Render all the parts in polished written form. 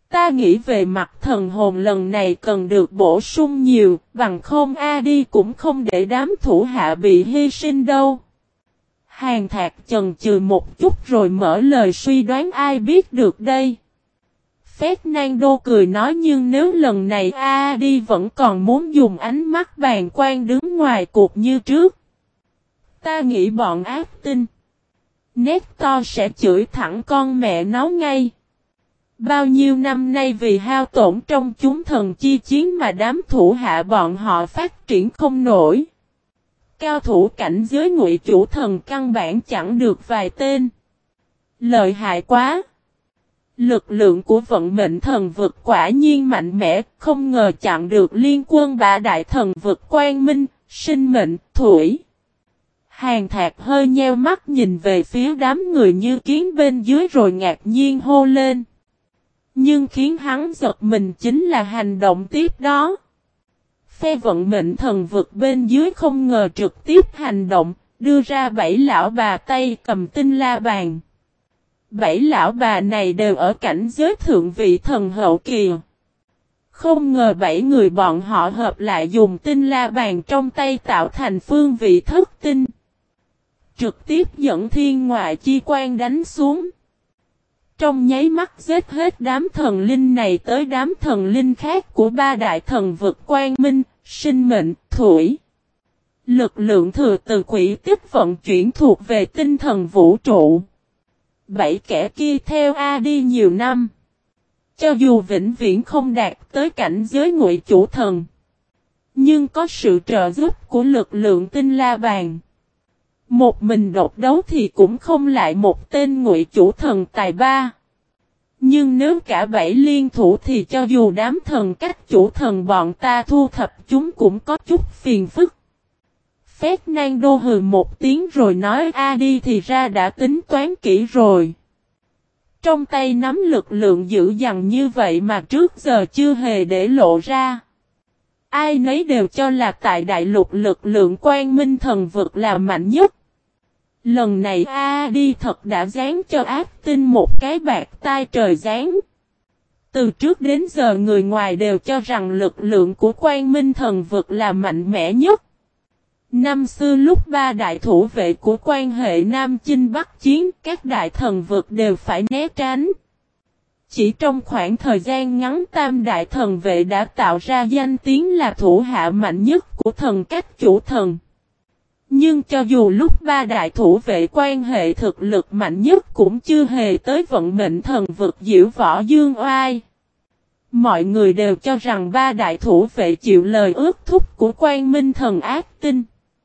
Ta nghĩ về mặt thần hồn lần này cần được bổ sung nhiều, bằng không A.D cũng không để đám thủ hạ bị hy sinh đâu. Hàn Thạc chần chừ một chút rồi mở lời suy đoán ai biết được đây. Fernando cười nói nhưng nếu lần này A.D vẫn còn muốn dùng ánh mắt bàng quan đứng ngoài cuộc như trước. Ta nghĩ bọn ác tinh. Nestor sẽ chửi thẳng con mẹ nó ngay. Bao nhiêu năm nay vì hao tổn trong chúng thần chi chiến mà đám thủ hạ bọn họ phát triển không nổi. Cao thủ cảnh giới Ngụy Chủ Thần căn bản chẳng được vài tên. Lợi hại quá. Lực lượng của vận mệnh thần vực quả nhiên mạnh mẽ, không ngờ chặn được liên quân ba đại thần vực Quang Minh, Sinh Mệnh, Thủy. Hàn Thạc hơi nheo mắt nhìn về phía đám người như kiến bên dưới rồi ngạc nhiên hô lên. Nhưng khiến hắn giật mình chính là hành động tiếp đó. Phe vận mệnh thần vực bên dưới không ngờ trực tiếp hành động, đưa ra 7 lão bà tay cầm tinh la bàn. 7 lão bà này đều ở cảnh giới thượng vị thần hậu kỳ. Không ngờ 7 người bọn họ hợp lại dùng tinh la bàn trong tay tạo thành phương vị thất tinh. Trực tiếp dẫn thiên ngoại chi quan đánh xuống. Trong nháy mắt giết hết đám thần linh này tới đám thần linh khác của ba đại thần vực Quang Minh, Sinh Mệnh, Thủy. Lực lượng thừa từ quỷ tiếp vận chuyển thuộc về tinh thần vũ trụ. 7 kẻ kia theo A.D nhiều năm. Cho dù vĩnh viễn không đạt tới cảnh giới Ngụy Chủ Thần. Nhưng có sự trợ giúp của lực lượng tinh la bàn. Một mình độc đấu thì cũng không lại một tên Ngụy Chủ Thần tài ba. Nhưng nếu cả 7 liên thủ thì cho dù đám thần cách chủ thần bọn ta thu thập chúng cũng có chút phiền phức. Fernando hừ một tiếng rồi nói A.D thì ra đã tính toán kỹ rồi. Trong tay nắm lực lượng dữ dằn như vậy mà trước giờ chưa hề để lộ ra. Ai nấy đều cho là tại đại lục lực lượng Quang Minh thần vực là mạnh nhất. Lần này A.D thật đã giáng cho ác tinh một cái bạc tai trời giáng. Từ trước đến giờ người ngoài đều cho rằng lực lượng của Quang Minh thần vực là mạnh mẽ nhất. Năm xưa lúc ba đại thủ vệ của quan hệ Nam Chinh Bắc Chiến, các đại thần vực đều phải né tránh. Chỉ trong khoảng thời gian ngắn tam đại thần vệ đã tạo ra danh tiếng là thủ hạ mạnh nhất của thần cách chủ thần. Nhưng cho dù lúc ba đại thủ vệ quan hệ thực lực mạnh nhất cũng chưa hề tới vận mệnh thần vực diễu võ dương oai. Mọi người đều cho rằng ba đại thủ vệ chịu lời ước thúc của Quang Minh thần ác tinh.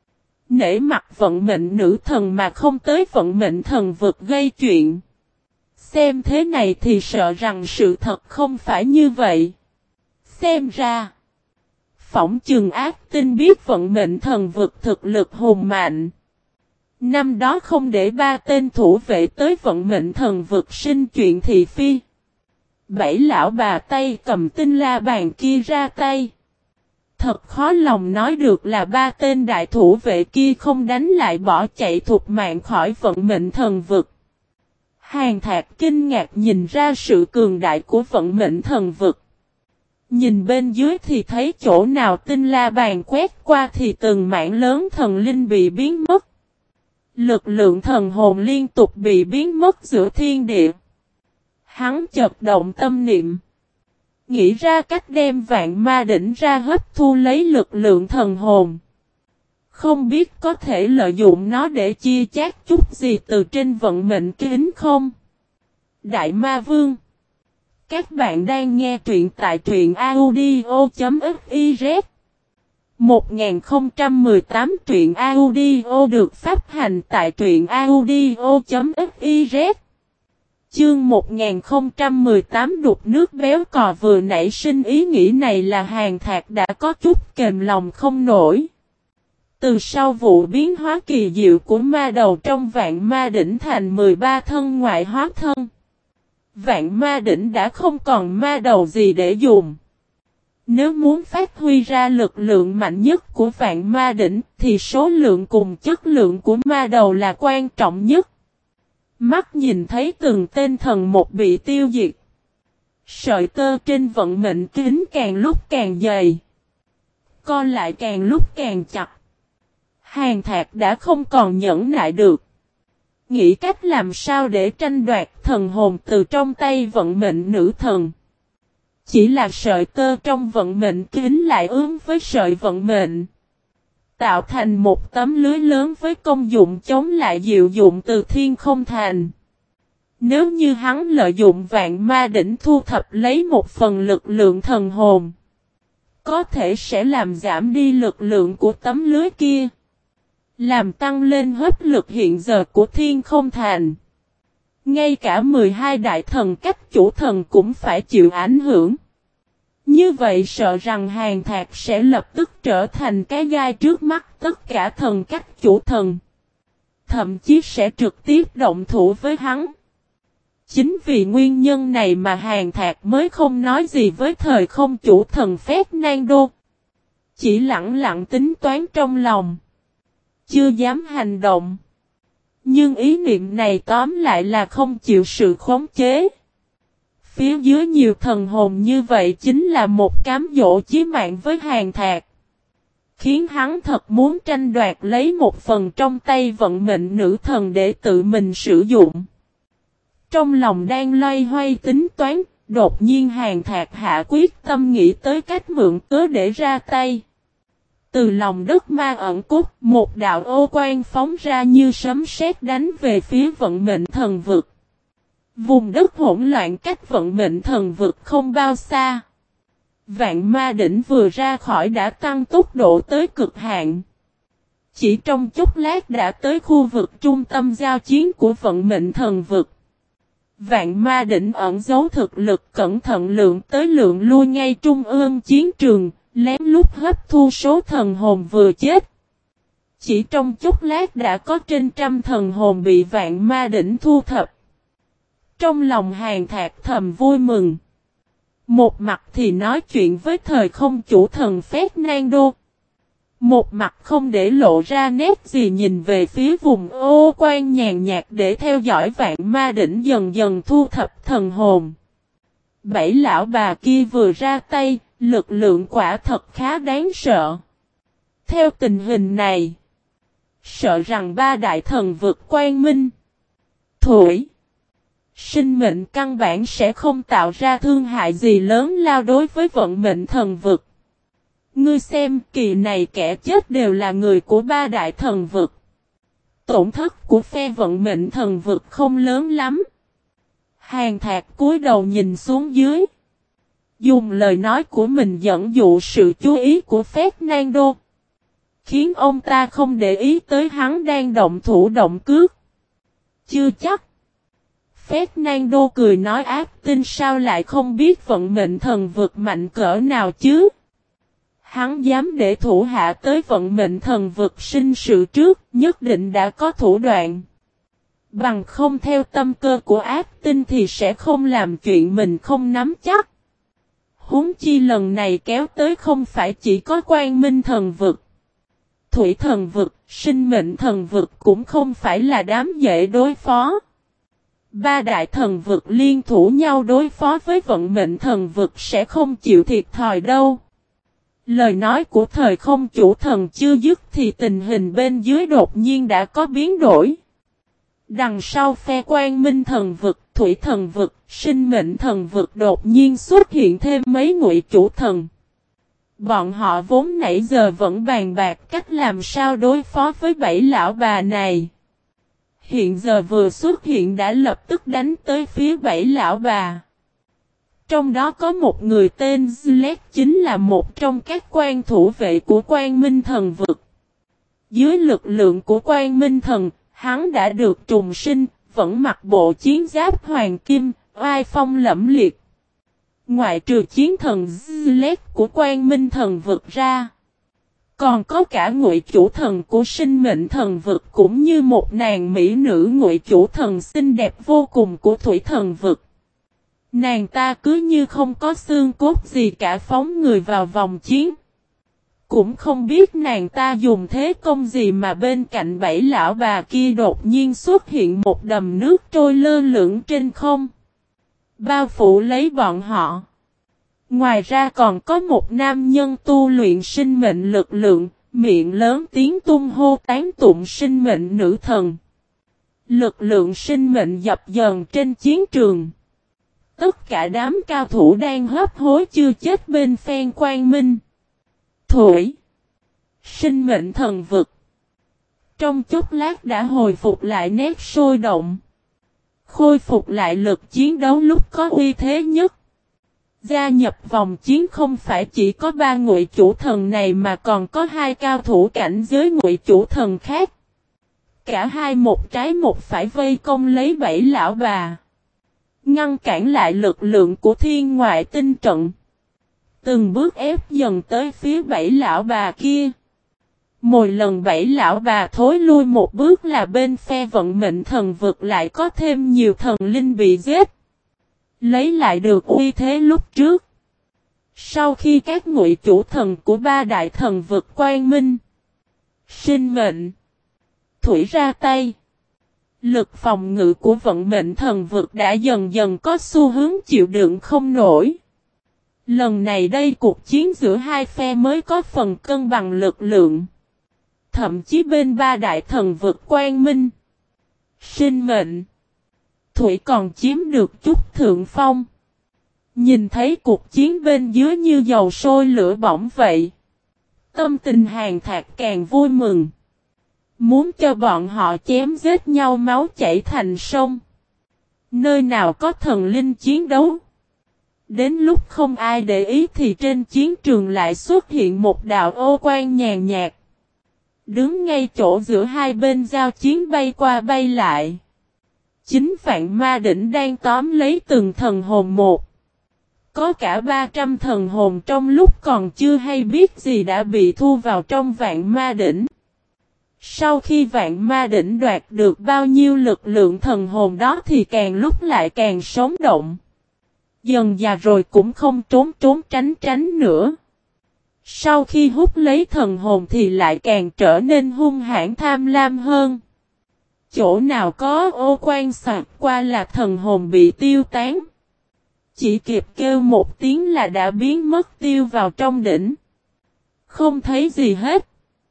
Nể mặt vận mệnh nữ thần mà không tới vận mệnh thần vực gây chuyện. Xem thế này thì sợ rằng sự thật không phải như vậy. Xem ra, phỏng chừng ác tinh biết vận mệnh thần vực thực lực hùng mạnh. Năm đó không để 3 tên thủ vệ tới vận mệnh thần vực sinh chuyện thị phi. 7 lão bà tay cầm tinh la bàn kia ra tay. Thật khó lòng nói được là 3 tên đại thủ vệ kia không đánh lại bỏ chạy thục mạng khỏi vận mệnh thần vực. Hàn Thạc kinh ngạc nhìn ra sự cường đại của vận mệnh thần vực. Nhìn bên dưới thì thấy chỗ nào tinh la bàn quét qua thì từng mảng lớn thần linh bị biến mất. Lực lượng thần hồn liên tục bị biến mất giữa thiên địa. Hắn chợt động tâm niệm. Nghĩ ra cách đem vạn ma đỉnh ra hấp thu lấy lực lượng thần hồn. Không biết có thể lợi dụng nó để chia chác chút gì từ trên vận mệnh kính không? Đại Ma Vương. Các bạn đang nghe truyện tại truyện audio.fiz. 1018 truyện audio được phát hành tại truyện audio.fiz. Chương 1018 đục nước béo cò vừa nảy sinh ý nghĩ này là Hàn Thạc đã có chút kềm lòng không nổi. Từ sau vụ biến hóa kỳ diệu của ma đầu trong vạn ma đỉnh thành 13 thân ngoại hóa thân. Vạn ma đỉnh đã không còn ma đầu gì để dùng. Nếu muốn phát huy ra lực lượng mạnh nhất của vạn ma đỉnh thì số lượng cùng chất lượng của ma đầu là quan trọng nhất. Mắt nhìn thấy từng tên thần một bị tiêu diệt. Sợi tơ trên vận mệnh kính càng lúc càng dày. Co lại càng lúc càng chặt. Hàn Thạc đã không còn nhẫn nại được. Nghĩ cách làm sao để tranh đoạt thần hồn từ trong tay vận mệnh nữ thần. Chỉ là sợi tơ trong vận mệnh kính lại ướm với sợi vận mệnh. Tạo thành một tấm lưới lớn với công dụng chống lại diệu dụng từ thiên không thành. Nếu như hắn lợi dụng vạn ma đỉnh thu thập lấy một phần lực lượng thần hồn, có thể sẽ làm giảm đi lực lượng của tấm lưới kia. Làm tăng lên hấp lực hiện giờ của thiên không thành. Ngay cả 12 đại thần cách chủ thần cũng phải chịu ảnh hưởng. Như vậy sợ rằng Hàn Thạc sẽ lập tức trở thành cái gai trước mắt tất cả thần cách chủ thần. Thậm chí sẽ trực tiếp động thủ với hắn. Chính vì nguyên nhân này mà Hàn Thạc mới không nói gì với thời không chủ thần Fernando. Chỉ lặng lặng tính toán trong lòng. Chưa dám hành động. Nhưng ý niệm này tóm lại là không chịu sự khống chế. Phía dưới nhiều thần hồn như vậy chính là một cám dỗ chí mạng với Hàn Thạc. Khiến hắn thật muốn tranh đoạt lấy một phần trong tay vận mệnh nữ thần để tự mình sử dụng. Trong lòng đang loay hoay tính toán, đột nhiên Hàn Thạc hạ quyết tâm nghĩ tới cách mượn cớ để ra tay. Từ lòng đất ma ẩn cốt, một đạo ô quang phóng ra như sấm sét đánh về phía vận mệnh thần vực. Vùng đất hỗn loạn cách vận mệnh thần vực không bao xa. Vạn ma đỉnh vừa ra khỏi đã tăng tốc độ tới cực hạn. Chỉ trong chốc lát đã tới khu vực trung tâm giao chiến của vận mệnh thần vực. Vạn ma đỉnh ẩn giấu thực lực cẩn thận lượng tới lượng lui ngay trung ương chiến trường, lén lút hấp thu số thần hồn vừa chết. Chỉ trong chốc lát đã có trên trăm thần hồn bị vạn ma đỉnh thu thập. Trong lòng Hàn Thạc thầm vui mừng. Một mặt thì nói chuyện với thời không chủ thần Fernando. Một mặt không để lộ ra nét gì nhìn về phía vùng ô quan nhàn nhạt để theo dõi vạn ma đỉnh dần dần thu thập thần hồn. Bảy lão bà kia vừa ra tay, lực lượng quả thật khá đáng sợ. Theo tình hình này, sợ rằng ba đại thần vực Quang Minh, Thủy, Sinh mệnh căn bản sẽ không tạo ra thương hại gì lớn lao đối với vận mệnh thần vực. Ngươi xem, kỳ này kẻ chết đều là người của ba đại thần vực. Tổn thất của phe vận mệnh thần vực không lớn lắm. Hàn Thạc cúi đầu nhìn xuống dưới. Dùng lời nói của mình dẫn dụ sự chú ý của Fernando. Khiến ông ta không để ý tới hắn đang động thủ động cước. Chưa chắc. Fernando cười nói ác tin sao lại không biết vận mệnh thần vực mạnh cỡ nào chứ. Hắn dám để thủ hạ tới vận mệnh thần vực sinh sự trước, nhất định đã có thủ đoạn. Bằng không theo tâm cơ của ác tinh thì sẽ không làm chuyện mình không nắm chắc. Huống chi lần này kéo tới không phải chỉ có Quang Minh thần vực. Thủy thần vực, sinh mệnh thần vực cũng không phải là đám dễ đối phó. Ba đại thần vực liên thủ nhau đối phó với vận mệnh thần vực sẽ không chịu thiệt thòi đâu. Lời nói của thời không chủ thần chưa dứt thì tình hình bên dưới đột nhiên đã có biến đổi. Đằng sau phe Quang Minh thần vực, Thủy thần vực, Sinh mệnh thần vực đột nhiên xuất hiện thêm mấy ngụy chủ thần. Bọn họ vốn nãy giờ vẫn bàn bạc cách làm sao đối phó với bảy lão bà này. Hiện giờ vừa xuất hiện đã lập tức đánh tới phía bảy lão bà. Trong đó có một người tên Zlet chính là một trong các quan thủ vệ của Quang Minh thần vực. Dưới lực lượng của Quang Minh thần, hắn đã được trùng sinh, vẫn mặc bộ chiến giáp hoàng kim, oai phong lẫm liệt. Ngoại trừ chiến thần Zlet của Quang Minh thần vực ra, còn có cả ngụy chủ thần của sinh mệnh thần vực cũng như một nàng mỹ nữ ngụy chủ thần xinh đẹp vô cùng của thủy thần vực. Nàng ta cứ như không có xương cốt gì cả phóng người vào vòng chiến. Cũng không biết nàng ta dùng thế công gì mà bên cạnh bảy lão bà kia đột nhiên xuất hiện một đầm nước trôi lơ lửng trên không. bao phủ lấy bọn họ. Ngoài ra còn có một nam nhân tu luyện sinh mệnh lực lượng, miệng lớn tiếng tung hô tán tụng sinh mệnh nữ thần. Lực lượng sinh mệnh dập dờn trên chiến trường. Tất cả đám cao thủ đang hấp hối chưa chết bên phen Quang Minh. Thủy. Sinh mệnh thần vực. Trong chốc lát đã hồi phục lại nét sôi động. Khôi phục lại lực chiến đấu lúc có uy thế nhất. Gia nhập vòng chiến không phải chỉ có 3 ngụy chủ thần này mà còn có 2 cao thủ cảnh giới ngụy chủ thần khác. Cả hai một trái một phải vây công lấy 7 lão bà. Ngăn cản lại lực lượng của thiên ngoại tinh trận. Từng bước ép dần tới phía 7 lão bà kia. Mỗi lần 7 lão bà thối lui một bước là bên phe vận mệnh thần vực lại có thêm nhiều thần linh bị giết. Lấy lại được uy thế lúc trước. Sau khi các ngụy chủ thần của 3 đại thần vực Quang Minh, Sinh mệnh, Thủy ra tay. Lực phòng ngự của vận mệnh thần vực đã dần dần có xu hướng chịu đựng không nổi. Lần này đây cuộc chiến giữa hai phe mới có phần cân bằng lực lượng. Thậm chí bên 3 đại thần vực Quang Minh, Sinh mệnh, Thủy còn chiếm được chút thượng phong. Nhìn thấy cuộc chiến bên dưới như dầu sôi lửa bỏng vậy. Tâm tình Hàn Thạc càng vui mừng. Muốn cho bọn họ chém giết nhau máu chảy thành sông. Nơi nào có thần linh chiến đấu. Đến lúc không ai để ý thì trên chiến trường lại xuất hiện một đạo ô quang nhàn nhạt. Đứng ngay chỗ giữa hai bên giao chiến bay qua bay lại. Chính Vạn Ma Đỉnh đang tóm lấy từng thần hồn một. Có cả 300 thần hồn trong lúc còn chưa hay biết gì đã bị thu vào trong Vạn Ma Đỉnh. Sau khi Vạn Ma Đỉnh đoạt được bao nhiêu lực lượng thần hồn đó thì càng lúc lại càng sống động. Dần dà rồi cũng không trốn tránh nữa. Sau khi hút lấy thần hồn thì lại càng trở nên hung hãn tham lam hơn. Chỗ nào có ô quang xạc qua là thần hồn bị tiêu tán. Chỉ kịp kêu một tiếng là đã biến mất tiêu vào trong đỉnh. Không thấy gì hết.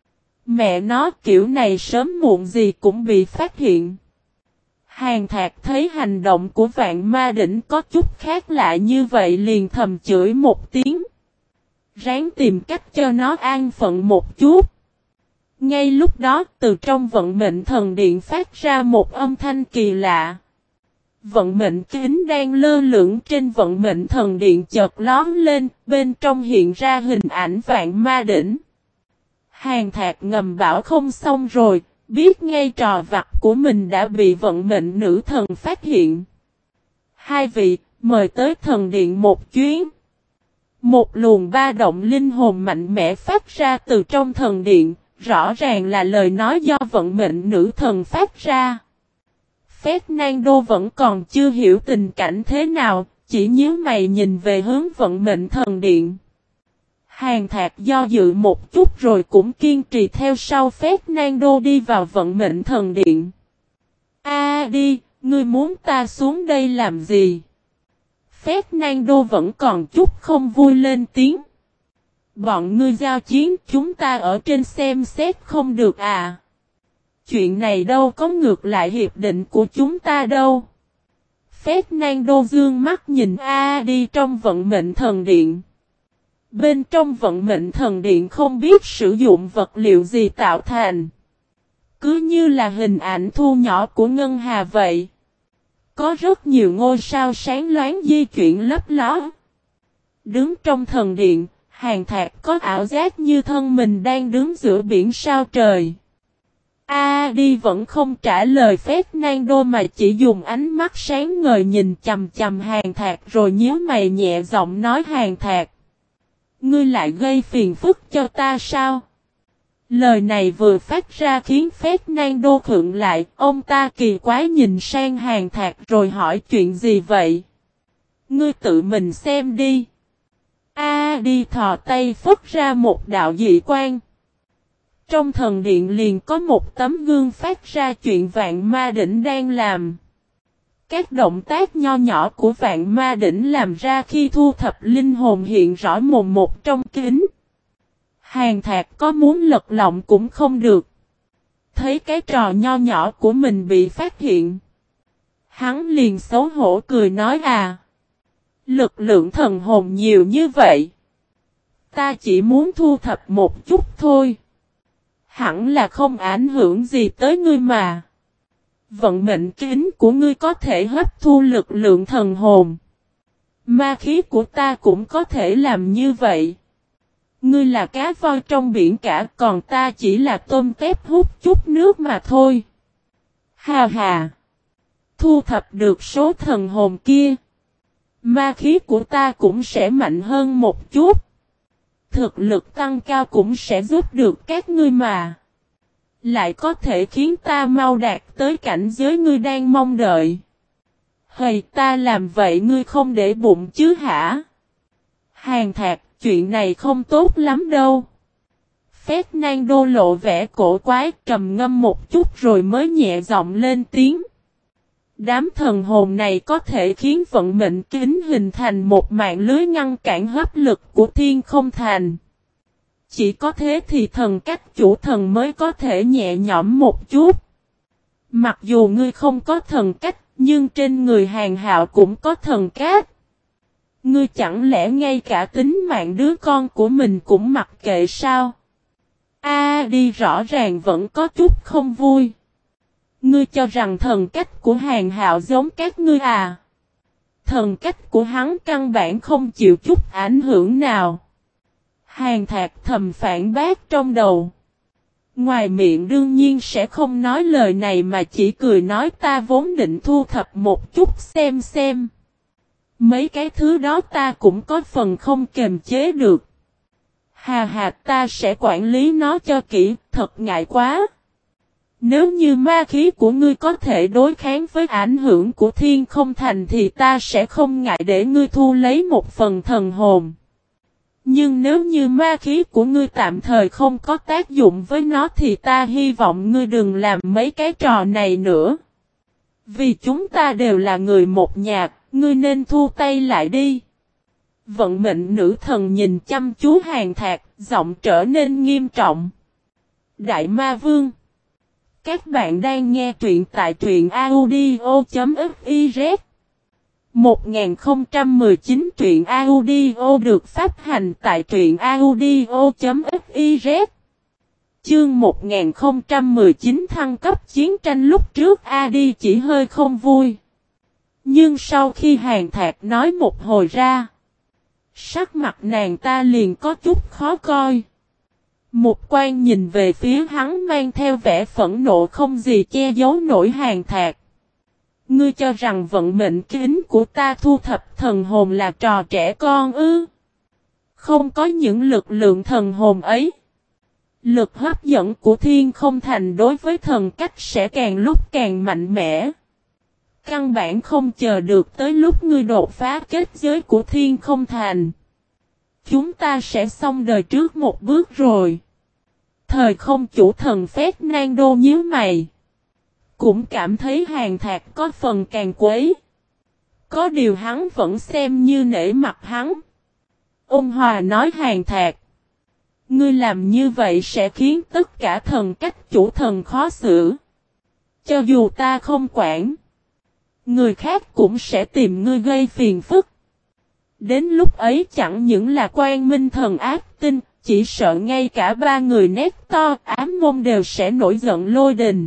Mẹ nó kiểu này sớm muộn gì cũng bị phát hiện. Hàn Thạc thấy hành động của Vạn Ma Đỉnh có chút khác lạ như vậy liền thầm chửi một tiếng. Ráng tìm cách cho nó an phận một chút. Ngay lúc đó từ trong vận mệnh thần điện phát ra một âm thanh kỳ lạ. Vận mệnh kính đang lơ lửng trên vận mệnh thần điện chợt lóm lên, bên trong hiện ra hình ảnh Vạn Ma Đỉnh. Hàn Thạc ngầm bảo không xong rồi, biết ngay trò vặt của mình đã bị vận mệnh nữ thần phát hiện. Hai vị, mời tới thần điện một chuyến. Một luồng ba động linh hồn mạnh mẽ phát ra từ trong thần điện, rõ ràng là lời nói do vận mệnh nữ thần phát ra. Fernando vẫn còn chưa hiểu tình cảnh thế nào, chỉ nhíu mày nhìn về hướng vận mệnh thần điện. Hàn Thạc do dự một chút rồi cũng kiên trì theo sau Fernando đi vào vận mệnh thần điện. Đi, ngươi muốn ta xuống đây làm gì? Fernando vẫn còn chút không vui lên tiếng. Bọn ngươi giao chiến chúng ta ở trên xem xét không được à? Chuyện này đâu có ngược lại hiệp định của chúng ta đâu. Fernando dương mắt nhìn đi trong vận mệnh thần điện. Bên trong vận mệnh thần điện không biết sử dụng vật liệu gì tạo thành. Cứ như là hình ảnh thu nhỏ của ngân hà vậy. Có rất nhiều ngôi sao sáng loáng di chuyển lấp ló. Đứng trong thần điện, Hàn Thạc có ảo giác như thân mình đang đứng giữa biển sao trời. Đi vẫn không trả lời Fernando mà chỉ dùng ánh mắt sáng ngời nhìn chằm chằm Hàn Thạc rồi nhíu mày nhẹ giọng nói Hàn Thạc. Ngươi lại gây phiền phức cho ta sao? Lời này vừa phát ra khiến Fernando khựng lại, ông ta kỳ quái nhìn sang Hàn Thạc rồi hỏi chuyện gì vậy? Ngươi tự mình xem đi. Đi thò tay phất ra một đạo dị quang. Trong thần điện liền có một tấm gương phát ra chuyện Vạn Ma Đỉnh đang làm. Các động tác nho nhỏ của vạn ma đỉnh làm ra khi thu thập linh hồn hiện rõ mồn một trong kính. Hàn Thạc có muốn lật lọng cũng không được. Thấy cái trò nho nhỏ của mình bị phát hiện. Hắn liền xấu hổ cười nói lực lượng thần hồn nhiều như vậy. Ta chỉ muốn thu thập một chút thôi. Hẳn là không ảnh hưởng gì tới ngươi mà. Vận mệnh kính của ngươi có thể hấp thu lực lượng thần hồn. Ma khí của ta cũng có thể làm như vậy. Ngươi là cá voi trong biển cả, còn ta chỉ là tôm tép hút chút nước mà thôi. Hà hà. Thu thập được số thần hồn kia. Ma khí của ta cũng sẽ mạnh hơn một chút. Thực lực tăng cao cũng sẽ giúp được các ngươi mà. Lại có thể khiến ta mau đạt tới cảnh giới ngươi đang mong đợi. Hầy, ta làm vậy ngươi không để bụng chứ hả? Hàn Thạc, chuyện này không tốt lắm đâu. Fernando lộ vẻ cổ quái, trầm ngâm một chút rồi mới nhẹ giọng lên tiếng. Đám thần hồn này có thể khiến vận mệnh kính hình thành một mạng lưới ngăn cản hấp lực của thiên không thành. Chỉ có thế thì thần cách chủ thần mới có thể nhẹ nhõm một chút. Mặc dù ngươi không có thần cách, nhưng trên người Hàn Hạo cũng có thần cách. Ngươi chẳng lẽ ngay cả tính mạng đứa con của mình cũng mặc kệ sao? Đi rõ ràng vẫn có chút không vui. Ngươi cho rằng thần cách của Hàn Hạo giống các ngươi à? Thần cách của hắn căn bản không chịu chút ảnh hưởng nào. Hàn Thạc thầm phản bác trong đầu. Ngoài miệng đương nhiên sẽ không nói lời này mà chỉ cười nói ta vốn định thu thập một chút xem. Mấy cái thứ đó ta cũng có phần không kềm chế được. Hà ta sẽ quản lý nó cho kỹ, thật ngại quá. Nếu như ma khí của ngươi có thể đối kháng với ảnh hưởng của thiên không thành thì ta sẽ không ngại để ngươi thu lấy một phần thần hồn. Nhưng nếu như ma khí của ngươi tạm thời không có tác dụng với nó thì ta hy vọng ngươi đừng làm mấy cái trò này nữa. Vì chúng ta đều là người một nhà, ngươi nên thu tay lại đi. Vận mệnh nữ thần nhìn chăm chú Hàn Thạc, giọng trở nên nghiêm trọng. Đại Ma Vương. Các bạn đang nghe truyện tại truyện audio.fiz 1019 truyện audio được phát hành tại truyện audio.fiz. Chương 1019 thăng cấp chiến tranh lúc trước Adi chỉ hơi không vui. Nhưng sau khi Hàn Thạc nói một hồi ra, sắc mặt nàng ta liền có chút khó coi. Một quan nhìn về phía hắn mang theo vẻ phẫn nộ không gì che giấu nổi Hàn Thạc. Ngươi cho rằng vận mệnh kính của ta thu thập thần hồn là trò trẻ con ư? Không có những lực lượng thần hồn ấy. Lực hấp dẫn của thiên không thành đối với thần cách sẽ càng lúc càng mạnh mẽ. Căn bản không chờ được tới lúc ngươi đột phá kết giới của thiên không thành. Chúng ta sẽ xong đời trước một bước rồi. Thời không chủ thần Fernando nhíu mày. Cũng cảm thấy Hàn Thạc có phần càng quấy. Có điều hắn vẫn xem như nể mặt hắn. Ôn hòa nói Hàn Thạc. Ngươi làm như vậy sẽ khiến tất cả thần cách chủ thần khó xử. Cho dù ta không quản. Người khác cũng sẽ tìm ngươi gây phiền phức. Đến lúc ấy chẳng những là Quang Minh thần ác tinh, chỉ sợ ngay cả ba người nét to ám môn đều sẽ nổi giận lôi đình.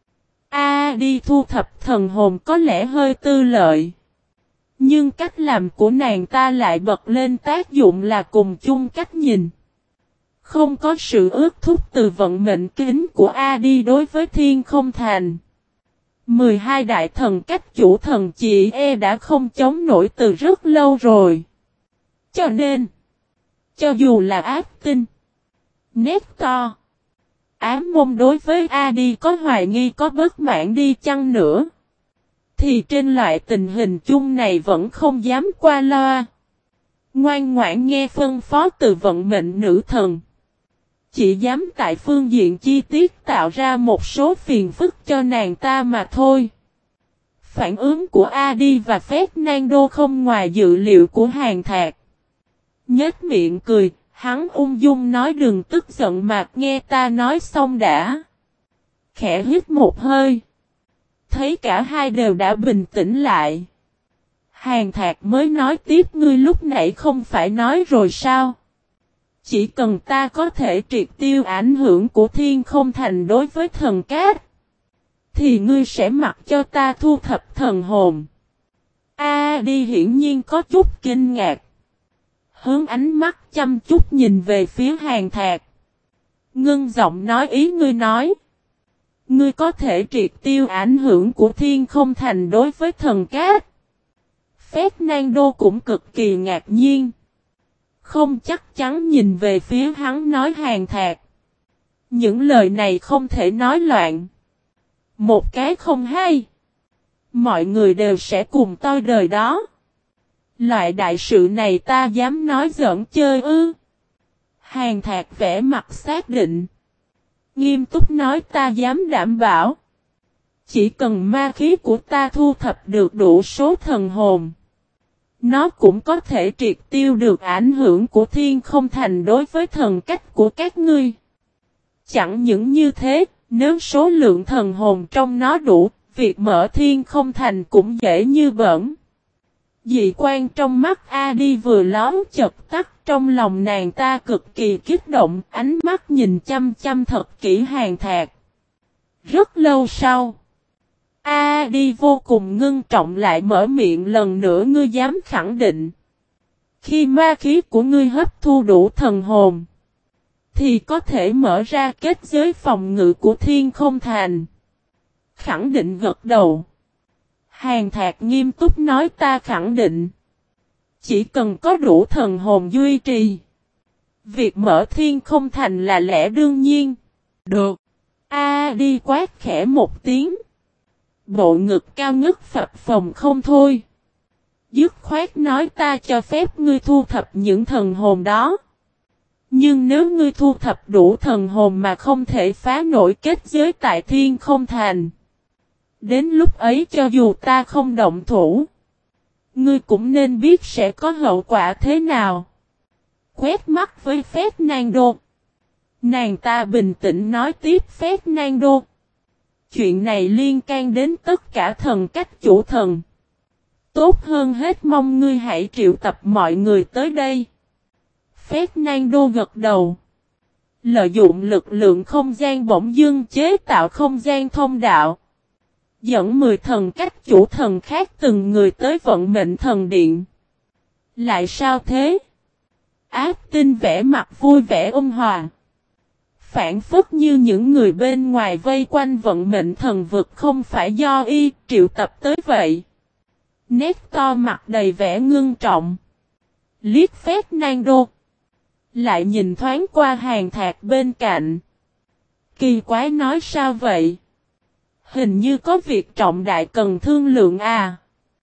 Đi thu thập thần hồn có lẽ hơi tư lợi. Nhưng cách làm của nàng ta lại bật lên tác dụng là cùng chung cách nhìn. Không có sự ước thúc từ vận mệnh kính của Adi đối với thiên không thành. 12 đại thần cách chủ thần chị đã không chống nổi từ rất lâu rồi. Cho nên, cho dù là ác tinh, nét to, ám môn đối với Adi có hoài nghi có bất mãn đi chăng nữa, thì trên loại tình hình chung này vẫn không dám qua loa. Ngoan ngoãn nghe phân phó từ vận mệnh nữ thần. Chỉ dám tại phương diện chi tiết tạo ra một số phiền phức cho nàng ta mà thôi. phản ứng của Adi và Fernando không ngoài dự liệu của Hàn Thạc. Nhếch miệng cười, hắn ung dung nói đừng tức giận mà nghe ta nói xong đã. Khẽ hít một hơi. Thấy cả hai đều đã bình tĩnh lại. Hàn Thạc mới nói tiếp ngươi lúc nãy không phải nói rồi sao? Chỉ cần ta có thể triệt tiêu ảnh hưởng của Thiên Không Thành đối với thần cát, thì ngươi sẽ mặc cho ta thu thập thần hồn. Đi hiển nhiên có chút kinh ngạc. Hướng ánh mắt chăm chút nhìn về phía Hàn Thạc. Ngưng giọng nói ý ngươi nói. Ngươi có thể triệt tiêu ảnh hưởng của Thiên Không Thành đối với thần cát. Fernando cũng cực kỳ ngạc nhiên. Không chắc chắn nhìn về phía hắn nói Hàn Thạc. Những lời này không thể nói loạn. Một cái không hay. Mọi người đều sẽ cùng tôi đời đó. Loại đại sự này ta dám nói giỡn chơi ư. Hàn Thạc vẽ mặt xác định. Nghiêm túc nói ta dám đảm bảo. Chỉ cần ma khí của ta thu thập được đủ số thần hồn. Nó cũng có thể triệt tiêu được ảnh hưởng của Thiên Không Thành đối với thần cách của các ngươi. Chẳng những như thế, nếu số lượng thần hồn trong nó đủ, việc mở Thiên Không Thành cũng dễ như bỡn. Dị quan trong mắt Adi vừa lón chợt tắt, trong lòng nàng ta cực kỳ kích động, ánh mắt nhìn chăm chăm thật kỹ Hàn Thạc. Rất lâu sau, Adi vô cùng ngưng trọng lại mở miệng lần nữa ngươi dám khẳng định. Khi ma khí của ngươi hấp thu đủ thần hồn, thì có thể mở ra kết giới phòng ngự của Thiên Không Thành. Khẳng định gật đầu. Hàn Thạc nghiêm túc nói ta khẳng định. Chỉ cần có đủ thần hồn duy trì. Việc mở Thiên Không Thành là lẽ đương nhiên. Được. Đi quát khẽ một tiếng. Bộ ngực cao ngất phập phồng không thôi. Dứt khoát nói ta cho phép ngươi thu thập những thần hồn đó. Nhưng nếu ngươi thu thập đủ thần hồn mà không thể phá nổi kết giới tại Thiên Không Thành. Đến lúc ấy cho dù ta không động thủ. Ngươi cũng nên biết sẽ có hậu quả thế nào. Quét mắt với Fernando. Nàng ta bình tĩnh nói tiếp Fernando. Chuyện này liên can đến tất cả thần cách chủ thần. Tốt hơn hết mong ngươi hãy triệu tập mọi người tới đây. Fernando gật đầu. Lợi dụng lực lượng không gian bỗng dưng chế tạo không gian thông đạo. Dẫn 10 thần cách chủ thần khác từng người tới vận mệnh thần điện. Lại sao thế? Ác tinh vẽ mặt vui vẻ ôn hòa. Phản phất như những người bên ngoài vây quanh vận mệnh thần vực không phải do y triệu tập tới vậy. Nét to mặt đầy vẻ ngưng trọng. Liếc Fernando. Lại nhìn thoáng qua Hàn Thạc bên cạnh. Kỳ quái nói sao vậy? Hình như có việc trọng đại cần thương lượng à.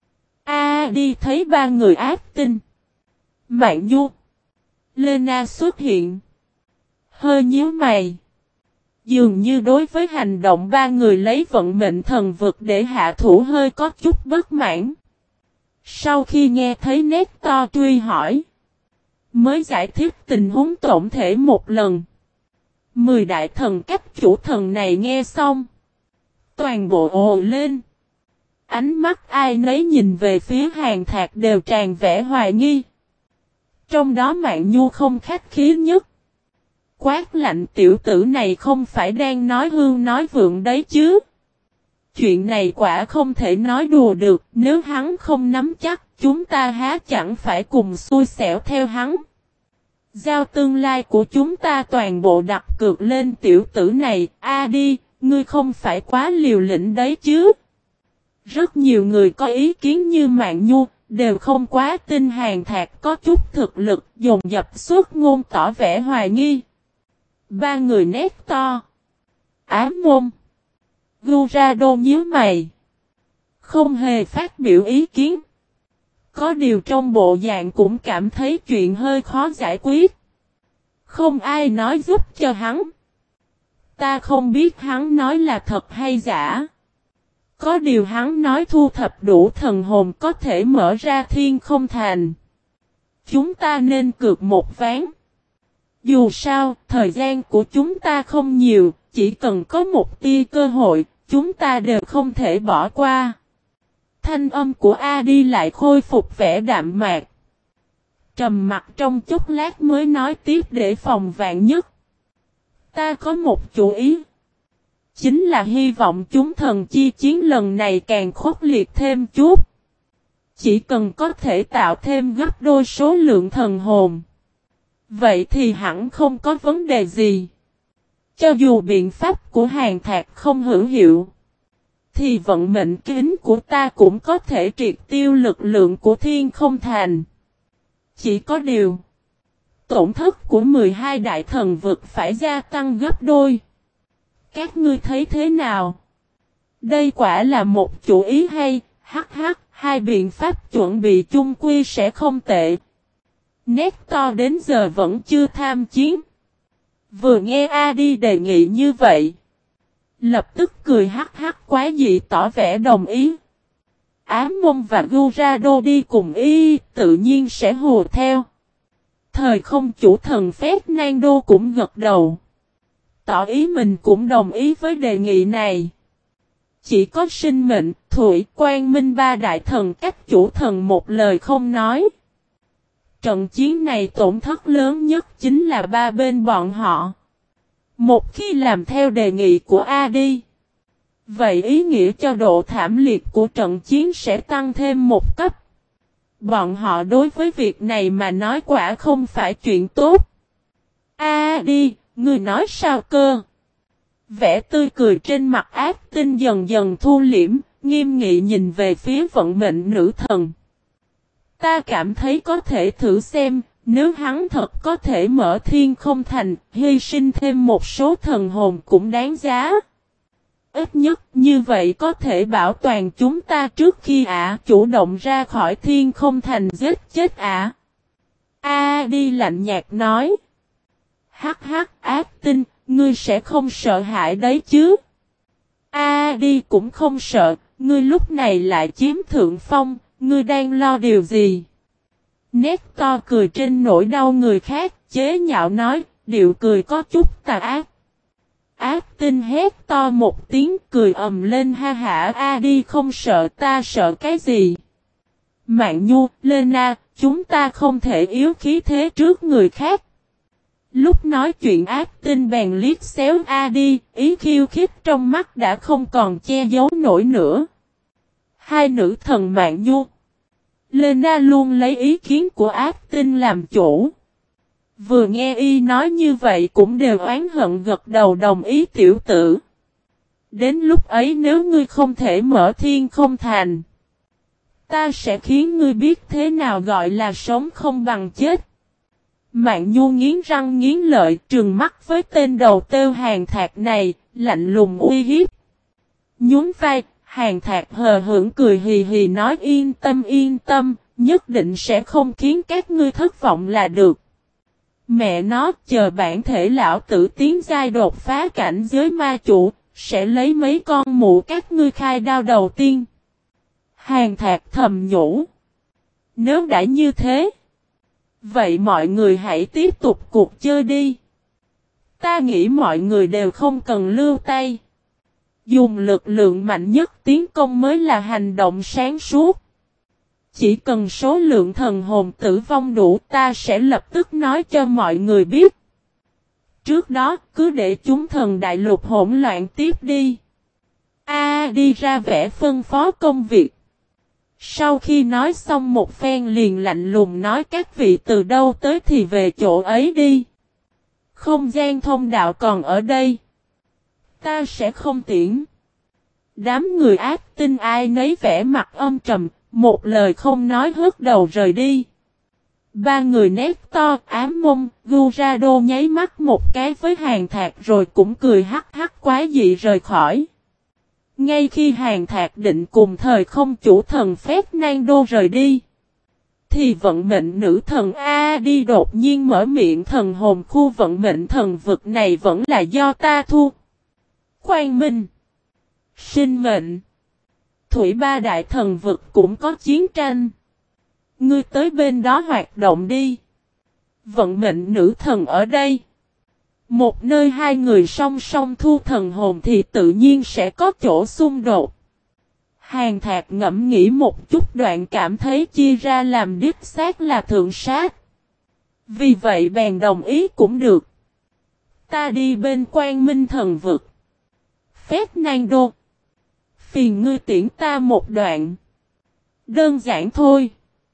Đi thấy ba người ác tinh. Mạn Nhu. Lena xuất hiện. Hơi nhíu mày. Dường như đối với hành động ba người lấy vận mệnh thần vực để hạ thủ hơi có chút bất mãn. Sau khi nghe thấy nét to truy hỏi. Mới giải thích tình huống tổng thể một lần. 10 đại thần cách chủ thần này nghe xong. Toàn bộ ồ lên. Ánh mắt ai nấy nhìn về phía Hàn Thạc đều tràn vẻ hoài nghi. Trong đó Mạn Nhu không khách khí nhất. Quát lạnh tiểu tử này không phải đang nói hương nói vượng đấy chứ. Chuyện này quả không thể nói đùa được. Nếu hắn không nắm chắc chúng ta há chẳng phải cùng xui xẻo theo hắn. Giao tương lai của chúng ta toàn bộ đặt cược lên tiểu tử này. Đi. Ngươi không phải quá liều lĩnh đấy chứ. Rất nhiều người có ý kiến như Mạn Nhu, đều không quá tin Hàn Thạc có chút thực lực, dồn dập xuất ngôn tỏ vẻ hoài nghi. Ba người nét to. Ám môn. Gurado nhíu mày. Không hề phát biểu ý kiến. Có điều trong bộ dạng cũng cảm thấy chuyện hơi khó giải quyết. Không ai nói giúp cho hắn. Ta không biết hắn nói là thật hay giả. Có điều hắn nói thu thập đủ thần hồn có thể mở ra thiên không thành. Chúng ta nên cược một ván. Dù sao, thời gian của chúng ta không nhiều, chỉ cần có một tia cơ hội, chúng ta đều không thể bỏ qua. Thanh âm của Adi lại khôi phục vẻ đạm mạc. Trầm mặt trong chốc lát mới nói tiếp để phòng vạn nhất. Ta có một chủ ý. Chính là hy vọng chúng thần chi chiến lần này càng khốc liệt thêm chút. Chỉ cần có thể tạo thêm gấp đôi số lượng thần hồn. Vậy thì hẳn không có vấn đề gì. Cho dù biện pháp của Hàn Thạc không hữu hiệu. Thì vận mệnh kính của ta cũng có thể triệt tiêu lực lượng của thiên không thành. Chỉ có điều. Tổn thất của 12 đại thần vực phải gia tăng gấp đôi. Các ngươi thấy thế nào? Đây quả là một chủ ý hay, hai biện pháp chuẩn bị chung quy sẽ không tệ. Nector đến giờ vẫn chưa tham chiến. Vừa nghe Adi đề nghị như vậy. Lập tức cười quá dị tỏ vẻ đồng ý. Ám Môn và Gurado đi cùng tự nhiên sẽ hùa theo. Thời không chủ thần Fernando cũng gật đầu. Tỏ ý mình cũng đồng ý với đề nghị này. Chỉ có sinh mệnh, thủy, quang minh ba đại thần các chủ thần một lời không nói. Trận chiến này tổn thất lớn nhất chính là ba bên bọn họ. Một khi làm theo đề nghị của Adi, vậy ý nghĩa cho độ thảm liệt của trận chiến sẽ tăng thêm một cấp. Bọn họ đối với việc này mà nói quả không phải chuyện tốt. Adi, ngươi nói sao cơ? Vẻ tươi cười trên mặt ác tinh dần dần thu liễm, nghiêm nghị nhìn về phía vận mệnh nữ thần. Ta cảm thấy có thể thử xem, nếu hắn thật có thể mở thiên không thành, hy sinh thêm một số thần hồn cũng đáng giá. Ít nhất như vậy có thể bảo toàn chúng ta trước khi chủ động ra khỏi thiên không thành giết chết Adi lạnh nhạt nói. Ác tinh, ngươi sẽ không sợ hãi đấy chứ? Adi cũng không sợ, ngươi lúc này lại chiếm thượng phong, ngươi đang lo điều gì? Nector cười trên nỗi đau người khác, chế nhạo nói, điệu cười có chút tà ác. Ác tinh hét to một tiếng cười ầm lên ha hả. Adi không sợ, ta sợ cái gì? Mạn Nhu, Lena, chúng ta không thể yếu khí thế trước người khác. Lúc nói chuyện ác tinh bèn liếc xéo Adi, ý khiêu khích trong mắt đã không còn che giấu nổi nữa. Hai nữ thần Mạn Nhu, Lena luôn lấy ý kiến của ác tinh làm chủ. Vừa nghe y nói như vậy cũng đều oán hận gật đầu đồng ý tiểu tử. Đến lúc ấy nếu ngươi không thể mở thiên không thành, ta sẽ khiến ngươi biết thế nào gọi là sống không bằng chết. Mạn Nhu nghiến răng nghiến lợi trừng mắt với tên đầu têu Hàn Thạc này, lạnh lùng uy hiếp. Nhún vai, Hàn Thạc hờ hững cười hì hì nói yên tâm, nhất định sẽ không khiến các ngươi thất vọng là được. Mẹ nó, chờ bản thể lão tử tiến giai đột phá cảnh giới ma chủ, sẽ lấy mấy con mụ các ngươi khai đao đầu tiên. Hàn Thạc thầm nhủ. Nếu đã như thế, vậy mọi người hãy tiếp tục cuộc chơi đi. Ta nghĩ mọi người đều không cần lưu tay. Dùng lực lượng mạnh nhất tiến công mới là hành động sáng suốt. Chỉ cần số lượng thần hồn tử vong đủ ta sẽ lập tức nói cho mọi người biết. Trước đó cứ để chúng thần đại lục hỗn loạn tiếp đi. Đi ra vẻ phân phó công việc. Sau khi nói xong một phen liền lạnh lùng nói các vị từ đâu tới thì về chỗ ấy đi. Không gian thông đạo còn ở đây. Ta sẽ không tiễn. Đám người ác tinh ai nấy vẻ mặt âm trầm, một lời không nói hất đầu rời đi. Ba người Nector, Ám Môn, Gurado nháy mắt một cái với Hàn Thạc rồi cũng cười hắc quái dị rời khỏi. Ngay khi Hàn Thạc định cùng thời không chủ thần Fernando rời đi, thì vận mệnh nữ thần Adi đột nhiên mở miệng thần hồn khu vận mệnh thần vực này vẫn là do ta thu. Quang minh, sinh mệnh, Thủy Ba Đại Thần Vực cũng có chiến tranh. Ngươi tới bên đó hoạt động đi. Vận mệnh nữ thần ở đây. Một nơi hai người song song thu thần hồn thì tự nhiên sẽ có chỗ xung đột. Hàn Thạc ngẫm nghĩ một chút đoạn cảm thấy chia ra làm đích xác là thượng sát. Vì vậy bèn đồng ý cũng được. Ta đi bên Quang Minh Thần Vực. Fernando. Phiền ngươi tiễn ta một đoạn. Đơn giản thôi.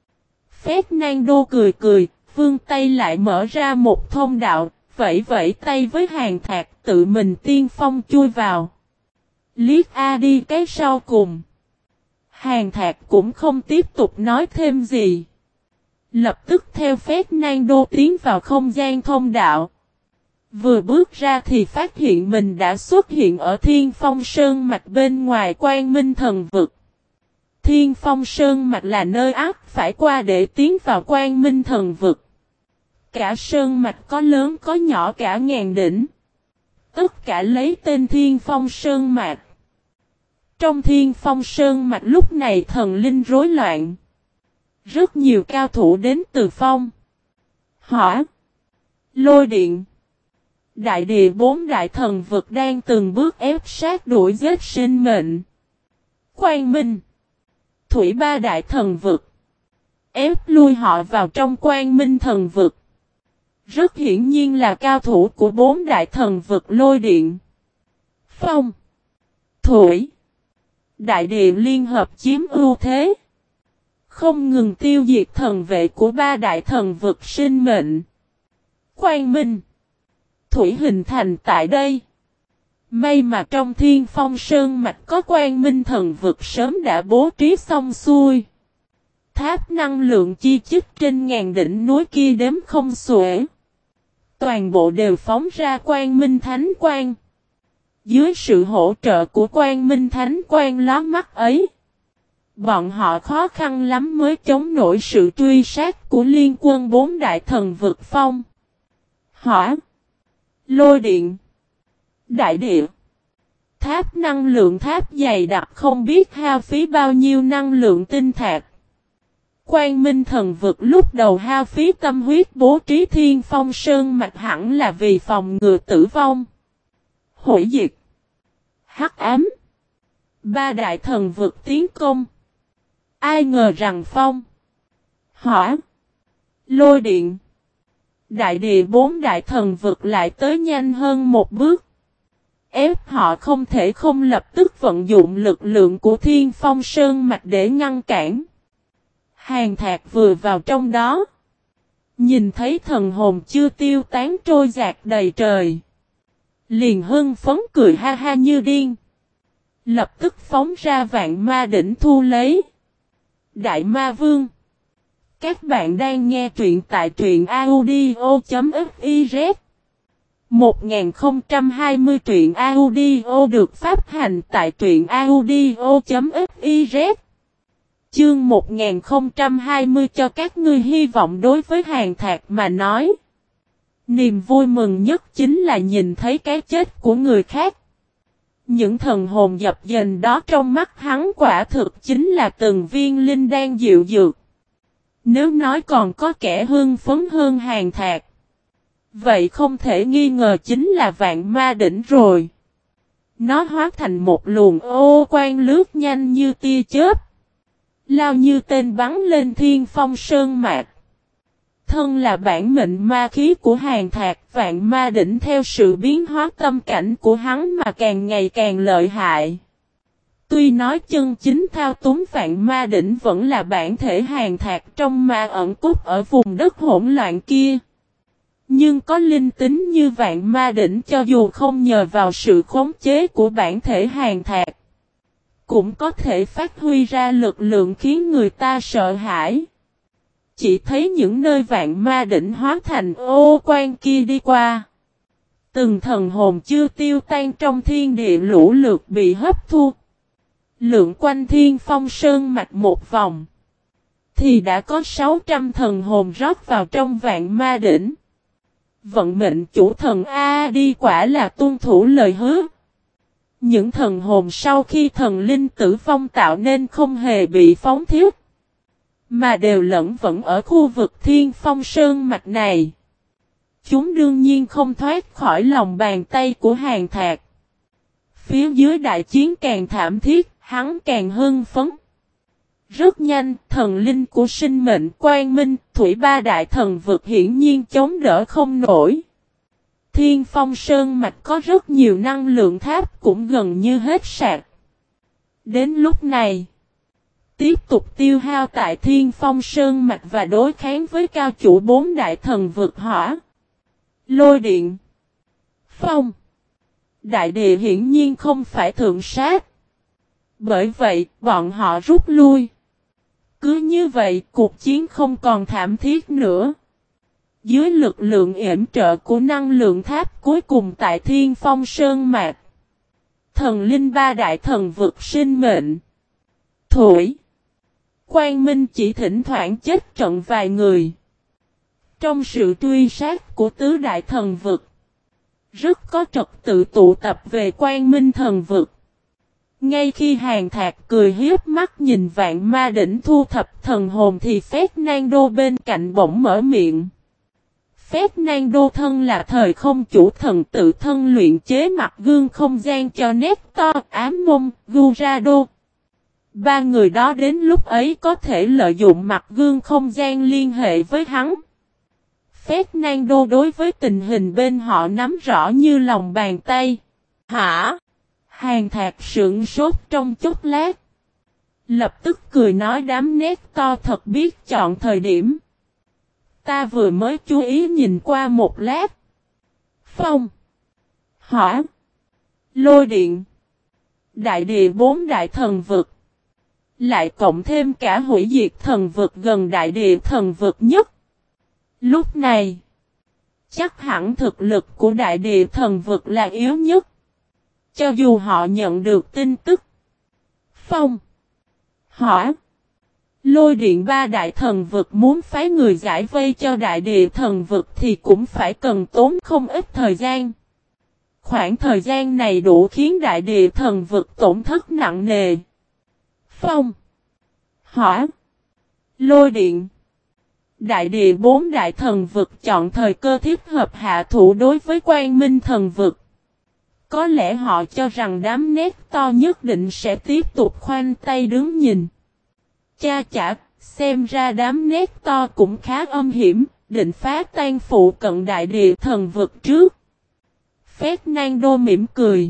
Fernando cười cười, vươn tay lại mở ra một thông đạo, vẫy vẫy tay với Hàn Thạc tự mình tiên phong chui vào. Liếc A đi cái sau cùng. Hàn Thạc cũng không tiếp tục nói thêm gì. Lập tức theo Fernando tiến vào không gian thông đạo. Vừa bước ra thì phát hiện mình đã xuất hiện ở Thiên Phong Sơn Mạch bên ngoài Quang Minh Thần Vực. Thiên Phong Sơn Mạch là nơi ắt phải qua để tiến vào Quang Minh Thần Vực. Cả sơn mạch có lớn có nhỏ cả ngàn đỉnh. Tất cả lấy tên Thiên Phong Sơn Mạch. Trong Thiên Phong Sơn Mạch lúc này thần linh rối loạn. Rất nhiều cao thủ đến từ phong, hỏa, lôi điện. Đại địa bốn đại thần vực đang từng bước ép sát đuổi giết sinh mệnh. Quang Minh, Thủy Ba Đại Thần Vực ép lui họ vào trong Quang Minh Thần Vực. Rất hiển nhiên là cao thủ của bốn đại thần vực lôi điện, phong, thủy, đại địa liên hợp chiếm ưu thế. Không ngừng tiêu diệt thần vệ của ba đại thần vực sinh mệnh. Quang Minh, Thủy hình thành tại đây. May mà trong Thiên Phong Sơn Mạch có Quang Minh thần vực sớm đã bố trí xong xuôi. Tháp năng lượng chi chít trên ngàn đỉnh núi kia đếm không xuể. Toàn bộ đều phóng ra Quang Minh Thánh Quang. Dưới sự hỗ trợ của Quang Minh Thánh Quang lóa mắt ấy, bọn họ khó khăn lắm mới chống nổi sự truy sát của liên quân bốn đại thần vực phong, hỏa, lôi điện, đại địa. Tháp năng lượng tháp dày đặc không biết hao phí bao nhiêu năng lượng tinh thạch. Quang Minh thần vực lúc đầu hao phí tâm huyết bố trí Thiên Phong Sơn Mạch hẳn là vì phòng ngừa tử vong, hủy diệt, hắc ám. Ba đại thần vực tiến công. Ai ngờ rằng phong, hỏa, lôi điện, đại địa bốn đại thần vực lại tới nhanh hơn một bước. Ép họ không thể không lập tức vận dụng lực lượng của Thiên Phong Sơn Mạch để ngăn cản. Hàn Thạc vừa vào trong đó, nhìn thấy thần hồn chưa tiêu tán trôi dạt đầy trời, liền hưng phấn cười ha ha như điên. Lập tức phóng ra vạn ma đỉnh thu lấy. Đại Ma Vương. Các bạn đang nghe truyện tại truyện audio.fiz. 1020 truyện audio được phát hành tại truyện audio.fiz. Chương 1020 cho các ngươi hy vọng. Đối với Hàn Thạc mà nói, niềm vui mừng nhất chính là nhìn thấy cái chết của người khác. Những thần hồn dập dềnh đó trong mắt hắn quả thực chính là từng viên linh đan dịu dược. Nếu nói còn có kẻ hưng phấn hơn Hàn Thạc, vậy không thể nghi ngờ chính là vạn ma đỉnh rồi. Nó hóa thành một luồng ô quang lướt nhanh như tia chớp, lao như tên bắn lên Thiên Phong Sơn Mạch. Thân là bản mệnh ma khí của Hàn Thạc, vạn ma đỉnh theo sự biến hóa tâm cảnh của hắn mà càng ngày càng lợi hại. Tuy nói chân chính thao túng vạn ma đỉnh vẫn là bản thể Hàn Thạc trong ma ẩn cốt ở vùng đất hỗn loạn kia, nhưng có linh tính như vạn ma đỉnh cho dù không nhờ vào sự khống chế của bản thể Hàn Thạc, cũng có thể phát huy ra lực lượng khiến người ta sợ hãi. Chỉ thấy những nơi vạn ma đỉnh hóa thành ô quang kia đi qua, từng thần hồn chưa tiêu tan trong thiên địa lũ lượt bị hấp thu. Lượn quanh Thiên Phong Sơn Mạch một vòng, thì đã có 600 thần hồn rót vào trong vạn ma đỉnh. Vận mệnh chủ thần A đi quả là tuân thủ lời hứa. Những thần hồn sau khi thần linh tử vong tạo nên không hề bị phóng thiết, mà đều lẫn vẫn ở khu vực Thiên Phong Sơn mạch này. Chúng đương nhiên không thoát khỏi lòng bàn tay của Hàn Thạc. Phía dưới đại chiến càng thảm thiết, hắn càng hưng phấn. Rất nhanh, thần linh của sinh mệnh Quang Minh, Thủy ba đại thần vực hiển nhiên chống đỡ không nổi. Thiên Phong Sơn mạch có rất nhiều năng lượng tháp cũng gần như hết sạch. Đến lúc này, tiếp tục tiêu hao tại Thiên Phong Sơn mạch và đối kháng với cao chủ 4 đại thần vực hỏa, lôi điện, phong, đại địa hiển nhiên không phải thượng sát. Bởi vậy, bọn họ rút lui. Cứ như vậy, cuộc chiến không còn thảm thiết nữa. Dưới lực lượng yểm trợ của năng lượng tháp cuối cùng tại Thiên Phong Sơn mạch, thần linh ba đại thần vực sinh mệnh, thủy, Quang Minh chỉ thỉnh thoảng chết trận vài người. Trong sự truy sát của tứ đại thần vực, rất có trật tự tụ tập về Quang Minh thần vực. Ngay khi Hàn Thạc cười hiếp mắt nhìn Vạn Ma Đỉnh thu thập thần hồn thì Fernando bên cạnh bỗng mở miệng. Fernando thân là thời không chủ thần tự thân luyện chế mặt gương không gian cho Nestor, Ám Mông, Gurado. Ba người đó đến lúc ấy có thể lợi dụng mặt gương không gian liên hệ với hắn. Fernando đối với tình hình bên họ nắm rõ như lòng bàn tay. Hả? Hàn Thạc sững sốt trong chốc lát. Lập tức cười nói đám Nestor thật biết chọn thời điểm. Ta vừa mới chú ý nhìn qua một lát. Phong, hỏa, lôi điện, đại địa 4 đại thần vực. Lại cộng thêm cả hủy diệt thần vực gần đại địa thần vực nhất. Lúc này, chắc hẳn thực lực của đại địa thần vực là yếu nhất. Cho dù họ nhận được tin tức phong, hỏa, lôi điện 3 đại thần vực muốn phái người giải vây cho đại địa thần vực thì cũng phải cần tốn không ít thời gian. Khoảng thời gian này đủ khiến đại địa thần vực tổn thất nặng nề. Phong, hỏa, lôi điện, đại địa 4 đại thần vực chọn thời cơ thích hợp hạ thủ đối với Quang Minh thần vực. Có lẽ họ cho rằng đám Nestor nhất định sẽ tiếp tục khoanh tay đứng nhìn. Cha chả, xem ra đám Nestor cũng khá âm hiểm, định phá tan phụ cận đại địa thần vực trước. Fernando mỉm cười.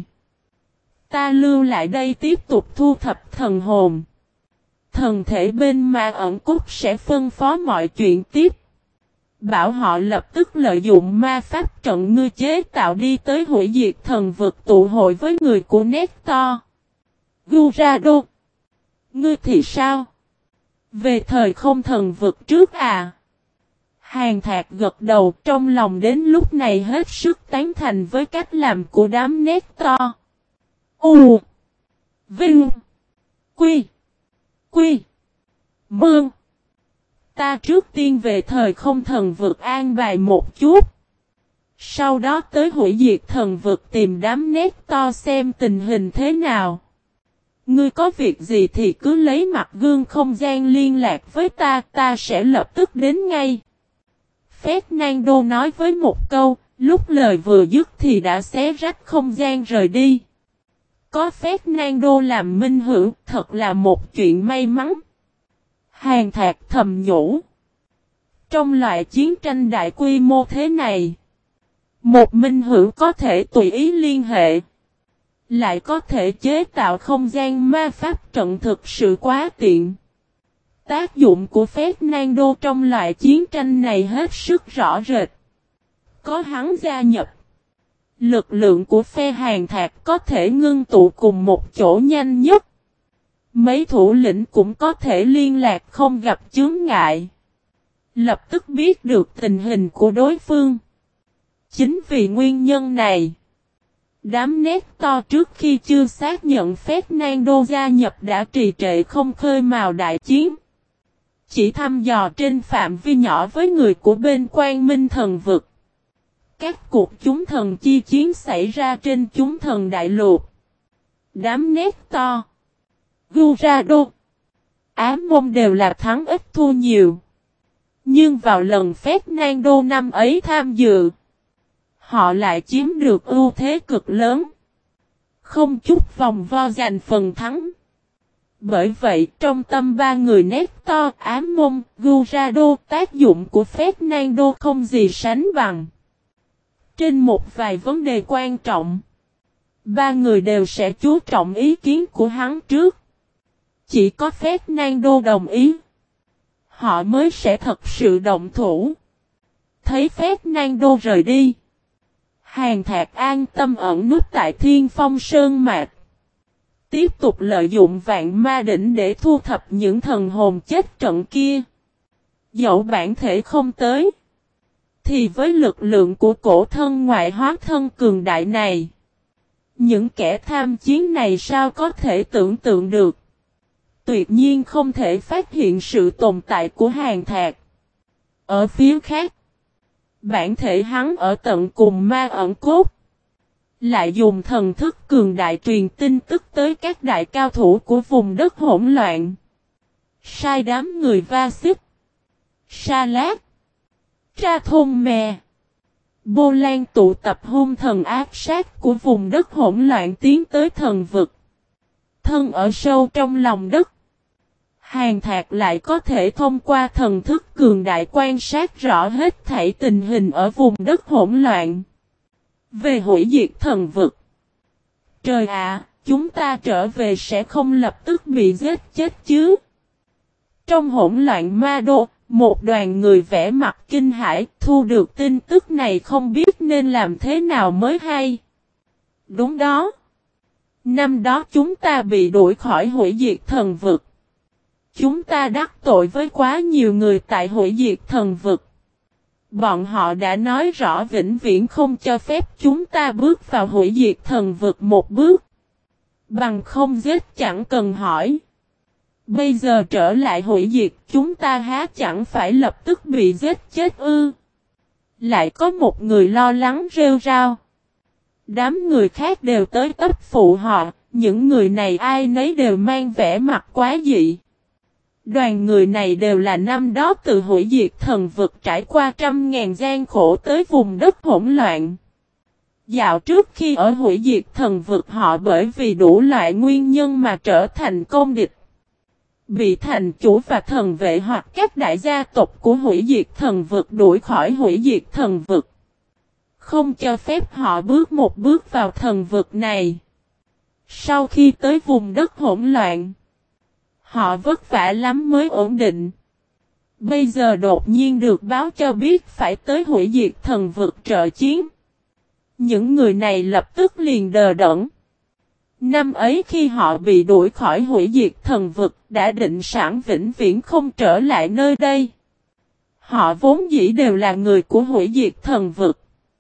Ta lưu lại đây tiếp tục thu thập thần hồn. Thần thể bên ma ẩn cốt sẽ phân phó mọi chuyện tiếp. Bảo họ lập tức lợi dụng ma pháp trận ngươi chế tạo đi tới hủy diệt thần vực tụ hội với người của Nestor. Gurado, ngươi thì sao? Về thời không thần vực trước à? Hàn Thạc gật đầu, trong lòng đến lúc này hết sức tán thành với cách làm của đám Nestor. U, Vinh, Quy, Quy, Mương. Ta trước tiên về thời không thần vực an bài một chút. Sau đó tới hủy diệt thần vực tìm đám Nestor xem tình hình thế nào. Ngươi có việc gì thì cứ lấy mặt gương không gian liên lạc với ta, ta sẽ lập tức đến ngay. Fernando nói với một câu, lúc lời vừa dứt thì đã xé rách không gian rời đi. Có Fernando làm minh hữu, thật là một chuyện may mắn. Hàn Thạc thầm nhủ. Trong loại chiến tranh đại quy mô thế này, một minh hữu có thể tùy ý liên hệ, lại có thể chế tạo không gian ma pháp trận thực sự quá tiện. Tác dụng của Fernando trong loại chiến tranh này hết sức rõ rệt. Có hắn gia nhập, lực lượng của phe Hàn Thạc có thể ngưng tụ cùng một chỗ nhanh nhất. Mấy thủ lĩnh cũng có thể liên lạc không gặp chướng ngại. Lập tức biết được tình hình của đối phương. Chính vì nguyên nhân này, đám Nestor trước khi chưa xác nhận Fernando gia nhập đã trì trệ không khơi mào đại chiến. Chỉ thăm dò trên phạm vi nhỏ với người của bên Quang Minh thần vực. Các cuộc chúng thần chi chiến xảy ra trên chúng thần đại lục. Đám nét to. Gurado. Ám môn đều là thắng ít thua nhiều. Nhưng vào lần Fernando năm ấy tham dự, họ lại chiếm được ưu thế cực lớn. Không chút vòng vo giành phần thắng. Bởi vậy trong tâm ba người nét to ám môn, Gurado tác dụng của Fernando không gì sánh bằng. Trên một vài vấn đề quan trọng, ba người đều sẽ chú trọng ý kiến của hắn trước. Chỉ có Fernando đồng ý, họ mới sẽ thật sự động thủ. Thấy Fernando rời đi, Hàn Thạc an tâm ẩn núp tại Thiên Phong Sơn Mạch. Tiếp tục lợi dụng vạn ma đỉnh để thu thập những thần hồn chết trận kia. Dẫu bản thể không tới, thì với lực lượng của cổ thân ngoại hóa thân cường đại này, những kẻ tham chiến này sao có thể tưởng tượng được. Tuyệt nhiên không thể phát hiện sự tồn tại của Hàn Thạc. Ở phía khác, bản thể hắn ở tận cùng ma ẩn cốt, lại dùng thần thức cường đại truyền tin tức tới các đại cao thủ của vùng đất hỗn loạn. Sai đám người va xích, Sa Lát, Tra Thôn Mè, Bô Lan tụ tập hung thần ác sát của vùng đất hỗn loạn tiến tới thần vực. Thân ở sâu trong lòng đất, Hàn Thạc lại có thể thông qua thần thức cường đại quan sát rõ hết thảy tình hình ở vùng đất hỗn loạn. Về hủy diệt thần vực. Trời ạ, chúng ta trở về sẽ không lập tức bị giết chết chứ. Trong hỗn loạn ma đô, một đoàn người vẽ mặt kinh hãi thu được tin tức này không biết nên làm thế nào mới hay. Đúng đó. Năm đó chúng ta bị đuổi khỏi hủy diệt thần vực. Chúng ta đắc tội với quá nhiều người tại hủy diệt thần vực. Bọn họ đã nói rõ vĩnh viễn không cho phép chúng ta bước vào hủy diệt thần vực một bước. Bằng không giết chẳng cần hỏi. Bây giờ trở lại hủy diệt chúng ta há chẳng phải lập tức bị giết chết ư. Lại có một người lo lắng rêu rao. Đám người khác đều tới tấp phụ họ, những người này ai nấy đều mang vẻ mặt quá dị. Đoàn người này đều là năm đó từ hủy diệt thần vực trải qua trăm ngàn gian khổ tới vùng đất hỗn loạn. Dạo trước khi ở hủy diệt thần vực họ bởi vì đủ loại nguyên nhân mà trở thành công địch. Bị thành chủ và thần vệ hoặc các đại gia tộc của hủy diệt thần vực đuổi khỏi hủy diệt thần vực. Không cho phép họ bước một bước vào thần vực này. Sau khi tới vùng đất hỗn loạn, họ vất vả lắm mới ổn định. Bây giờ đột nhiên được báo cho biết phải tới hủy diệt thần vực trợ chiến. Những người này lập tức liền đờ đẫn. Năm ấy khi họ bị đuổi khỏi hủy diệt thần vực đã định sẵn vĩnh viễn không trở lại nơi đây. Họ vốn dĩ đều là người của hủy diệt thần vực.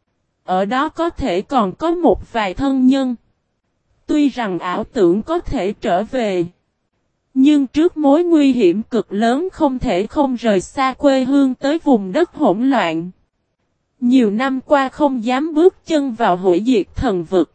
Ở đó có thể còn có một vài thân nhân. Tuy rằng ảo tưởng có thể trở về. Nhưng trước mối nguy hiểm cực lớn không thể không rời xa quê hương tới vùng đất hỗn loạn. Nhiều năm qua không dám bước chân vào hủy diệt thần vực.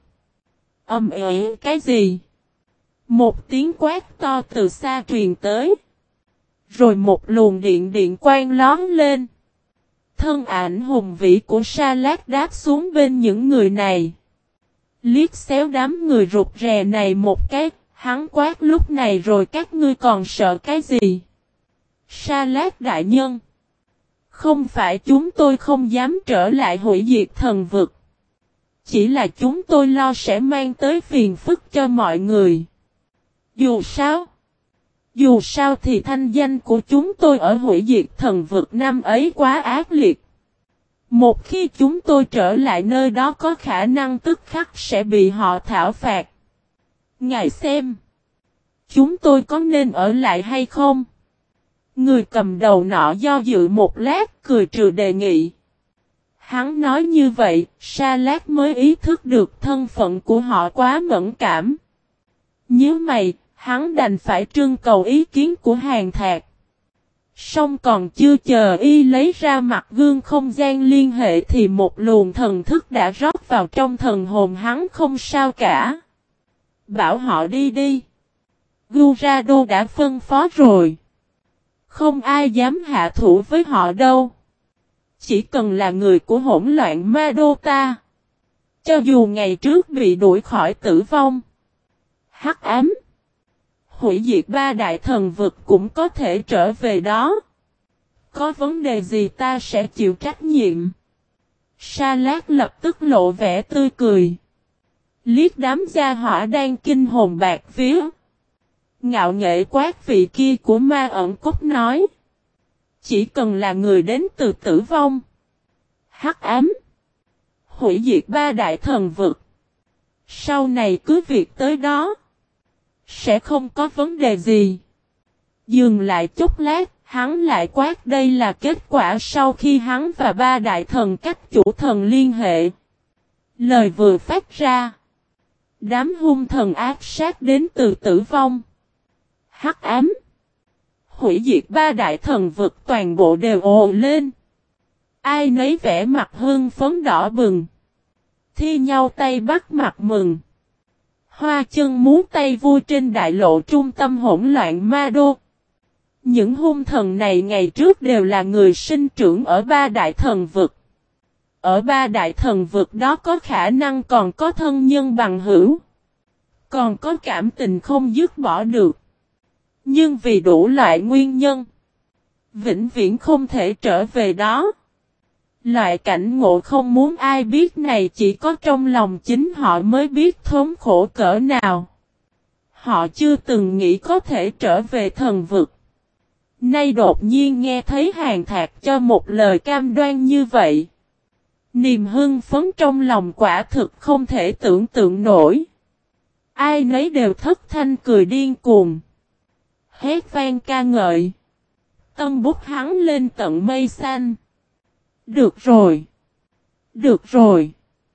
Cái gì? Một tiếng quát to từ xa truyền tới. Rồi một luồng điện quang lón lên. Thân ảnh hùng vĩ của Sa Lát đáp xuống bên những người này. Liếc xéo đám người rụt rè này một cái. Hắn quát lúc này rồi các ngươi còn sợ cái gì? Sa Lát đại nhân. Không phải chúng tôi không dám trở lại hủy diệt thần vực. Chỉ là chúng tôi lo sẽ mang tới phiền phức cho mọi người. Dù sao thì thanh danh của chúng tôi ở hủy diệt thần vực năm ấy quá ác liệt. Một khi chúng tôi trở lại nơi đó có khả năng tức khắc sẽ bị họ thảo phạt. Ngài xem. Chúng tôi có nên ở lại hay không? Người cầm đầu nọ do dự một lát cười trừ đề nghị. Hắn nói như vậy, Sa Lát mới ý thức được thân phận của họ quá mẫn cảm. Nhớ mày, hắn đành phải trưng cầu ý kiến của Hàn Thạc. Song còn chưa chờ y lấy ra mặt gương không gian liên hệ thì một luồng thần thức đã rót vào trong thần hồn hắn không sao cả. Bảo họ đi đi. Gurado đã phân phó rồi. Không ai dám hạ thủ với họ đâu. Chỉ cần là người của hỗn loạn Madota. Cho dù ngày trước bị đuổi khỏi tử vong. Hắc ám. Hủy diệt ba đại thần vực cũng có thể trở về đó. Có vấn đề gì ta sẽ chịu trách nhiệm. Sa Lát lập tức lộ vẻ tươi cười. Liếc đám gia hỏa đang kinh hồn bạc vía. Ngạo nghệ quát vị kia của ma ẩn cốt nói. Chỉ cần là người đến từ tử vong. Hắc ám. Hủy diệt ba đại thần vực. Sau này cứ việc tới đó. Sẽ không có vấn đề gì. Dừng lại chút lát. Hắn lại quát đây là kết quả sau khi hắn và ba đại thần cách chủ thần liên hệ. Lời vừa phát ra. Đám hung thần ác sát đến từ tử vong. Hắc ám. Hủy diệt ba đại thần vực toàn bộ đều ồ lên. Ai nấy vẻ mặt hưng phấn đỏ bừng. Thi nhau tay bắt mặt mừng. Hoa chân múa tay vui trên đại lộ trung tâm hỗn loạn ma đô. Những hung thần này ngày trước đều là người sinh trưởng ở ba đại thần vực. Ở ba đại thần vực đó có khả năng còn có thân nhân bằng hữu. Còn có cảm tình không dứt bỏ được. Nhưng vì đủ loại nguyên nhân. Vĩnh viễn không thể trở về đó. Loại cảnh ngộ không muốn ai biết này chỉ có trong lòng chính họ mới biết thống khổ cỡ nào. Họ chưa từng nghĩ có thể trở về thần vực. Nay đột nhiên nghe thấy Hàn Thạc cho một lời cam đoan như vậy. Niềm hưng phấn trong lòng quả thực không thể tưởng tượng nổi. Ai nấy đều thất thanh cười điên cuồng. Hét vang ca ngợi. Tâm bút hắn lên tận mây xanh. Được rồi. Được rồi.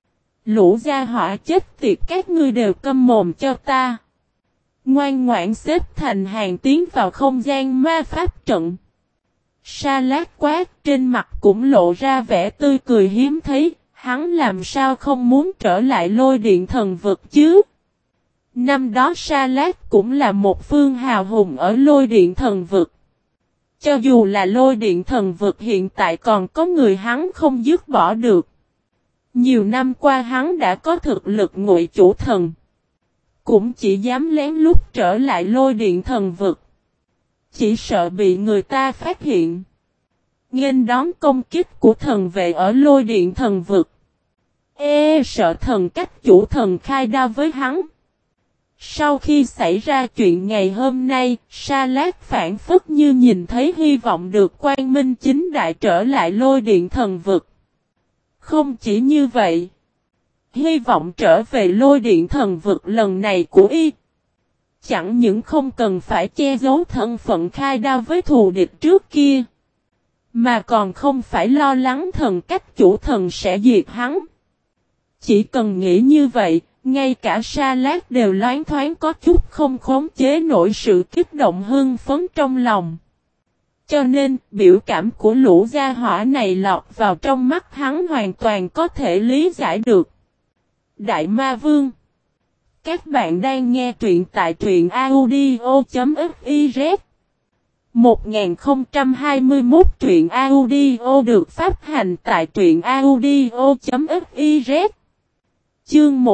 Lũ gia hỏa chết tiệt các ngươi đều câm mồm cho ta. Ngoan ngoãn xếp thành hàng tiến vào không gian ma pháp trận. Sa Lát quát trên mặt cũng lộ ra vẻ tươi cười hiếm thấy. Hắn làm sao không muốn trở lại lôi điện thần vực chứ. Năm đó Sa Lát cũng là một phương hào hùng ở lôi điện thần vực. Cho dù là lôi điện thần vực hiện tại còn có người hắn không dứt bỏ được. Nhiều năm qua hắn đã có thực lực ngụy chủ thần. Cũng chỉ dám lén lút trở lại lôi điện thần vực. Chỉ sợ bị người ta phát hiện. Nghênh đón công kích của thần vệ ở lôi điện thần vực. Sợ thần cách chủ thần khai đao với hắn. Sau khi xảy ra chuyện ngày hôm nay, Sa Lát phản phất như nhìn thấy hy vọng được quang minh chính đại trở lại lôi điện thần vực. Không chỉ như vậy, hy vọng trở về lôi điện thần vực lần này của y. Chẳng những không cần phải che giấu thân phận khai đao với thù địch trước kia, mà còn không phải lo lắng thần cách chủ thần sẽ diệt hắn. Chỉ cần nghĩ như vậy, ngay cả Sa Lát đều loáng thoáng có chút không khống chế nổi sự kích động hưng phấn trong lòng. Cho nên, biểu cảm của lũ gia hỏa này lọt vào trong mắt hắn hoàn toàn có thể lý giải được. Đại Ma Vương. Các bạn đang nghe truyện tại truyện audio.fiz 1021 truyện audio được phát hành tại truyện audio.fiz. Chương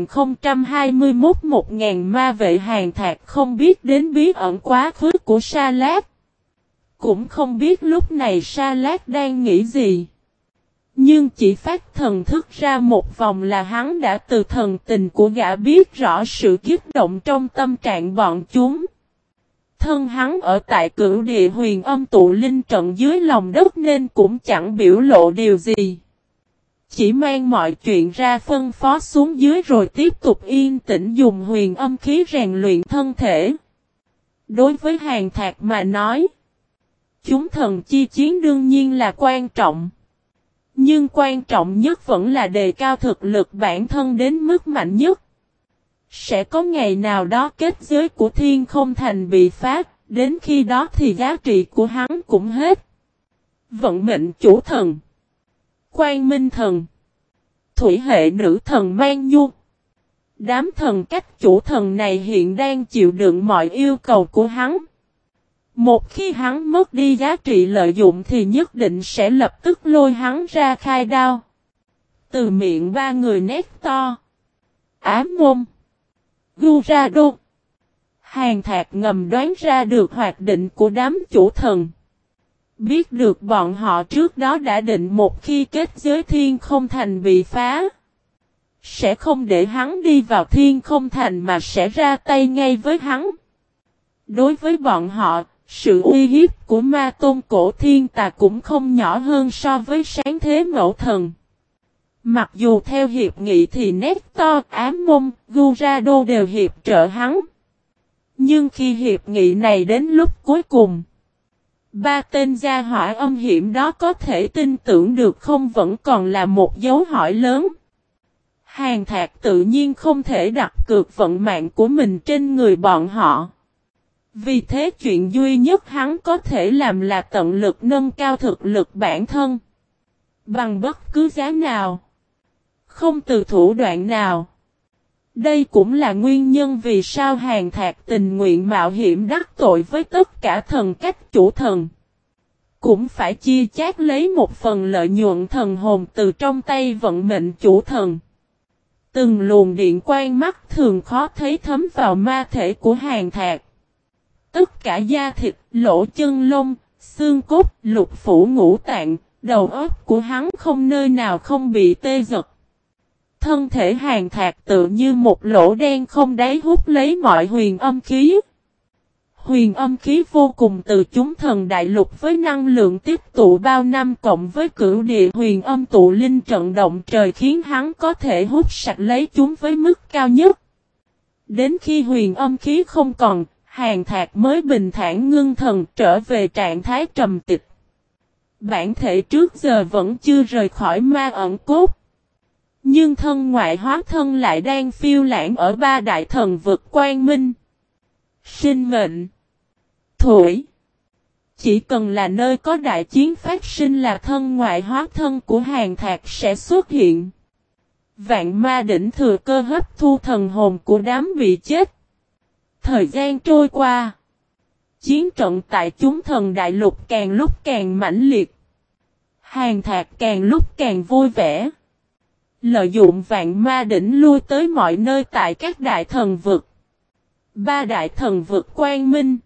1021 ma vệ Hàn Thạc không biết đến bí ẩn quá khứ của Sa Lát. Cũng không biết lúc này Sa Lát đang nghĩ gì. Nhưng chỉ phát thần thức ra một vòng là hắn đã từ thần tình của gã biết rõ sự kích động trong tâm trạng bọn chúng. Thân hắn ở tại cửu địa huyền âm tụ linh trận dưới lòng đất nên cũng chẳng biểu lộ điều gì. Chỉ mang mọi chuyện ra phân phó xuống dưới rồi tiếp tục yên tĩnh dùng huyền âm khí rèn luyện thân thể. Đối với Hàn Thạc mà nói, chúng thần chi chiến đương nhiên là quan trọng. Nhưng quan trọng nhất vẫn là đề cao thực lực bản thân đến mức mạnh nhất. Sẽ có ngày nào đó kết giới của thiên không thành bị phá, đến khi đó thì giá trị của hắn cũng hết. Vận mệnh chủ thần, Quang Minh thần, Thủy hệ nữ thần Man Nhu, Đám thần cách chủ thần này hiện đang chịu đựng mọi yêu cầu của hắn. Một khi hắn mất đi giá trị lợi dụng thì nhất định sẽ lập tức lôi hắn ra khai đao. Từ miệng ba người Nestor, Ám Môn, Gurado, Hàn Thạc ngầm đoán ra được hoạt định của đám chủ thần. Biết được bọn họ trước đó đã định một khi kết giới thiên không thành bị phá, sẽ không để hắn đi vào thiên không thành mà sẽ ra tay ngay với hắn. Đối với bọn họ, sự uy hiếp của ma tôn cổ thiên tà cũng không nhỏ hơn so với sáng thế mẫu thần. Mặc dù theo hiệp nghị thì Nestor, Ám Môn, Gurado đều hiệp trợ hắn. Nhưng khi hiệp nghị này đến lúc cuối cùng, ba tên gia hỏa âm hiểm đó có thể tin tưởng được không vẫn còn là một dấu hỏi lớn. Hàn Thạc tự nhiên không thể đặt cược vận mạng của mình trên người bọn họ. Vì thế chuyện duy nhất hắn có thể làm là tận lực nâng cao thực lực bản thân. Bằng bất cứ giá nào. Không từ thủ đoạn nào. Đây cũng là nguyên nhân vì sao Hàn Thạc tình nguyện mạo hiểm đắc tội với tất cả thần cách chủ thần. Cũng phải chia chác lấy một phần lợi nhuận thần hồn từ trong tay vận mệnh chủ thần. Từng luồng điện quang mắt thường khó thấy thấm vào ma thể của Hàn Thạc. Tất cả da thịt, lỗ chân lông, xương cốt, lục phủ ngũ tạng, đầu óc của hắn không nơi nào không bị tê giật. Thân thể Hàn Thạc tự như một lỗ đen không đáy hút lấy mọi huyền âm khí. Huyền âm khí vô cùng từ chúng thần đại lục với năng lượng tiếp tụ bao năm cộng với cửu địa huyền âm tụ linh trận động trời khiến hắn có thể hút sạch lấy chúng với mức cao nhất. Đến khi huyền âm khí không còn, Hàn Thạc mới bình thản ngưng thần trở về trạng thái trầm tịch. Bản thể trước giờ vẫn chưa rời khỏi ma ẩn cốt. Nhưng thân ngoại hóa thân lại đang phiêu lãng ở ba đại thần vực quang minh, sinh mệnh, thủy. Chỉ cần là nơi có đại chiến phát sinh là thân ngoại hóa thân của Hàn Thạc sẽ xuất hiện. Vạn ma đỉnh thừa cơ hấp thu thần hồn của đám bị chết. Thời gian trôi qua. Chiến trận tại chúng thần đại lục càng lúc càng mãnh liệt. Hàn Thạc càng lúc càng vui vẻ. Lợi dụng vạn ma đỉnh lui tới mọi nơi tại các đại thần vực. Ba đại thần vực quang minh,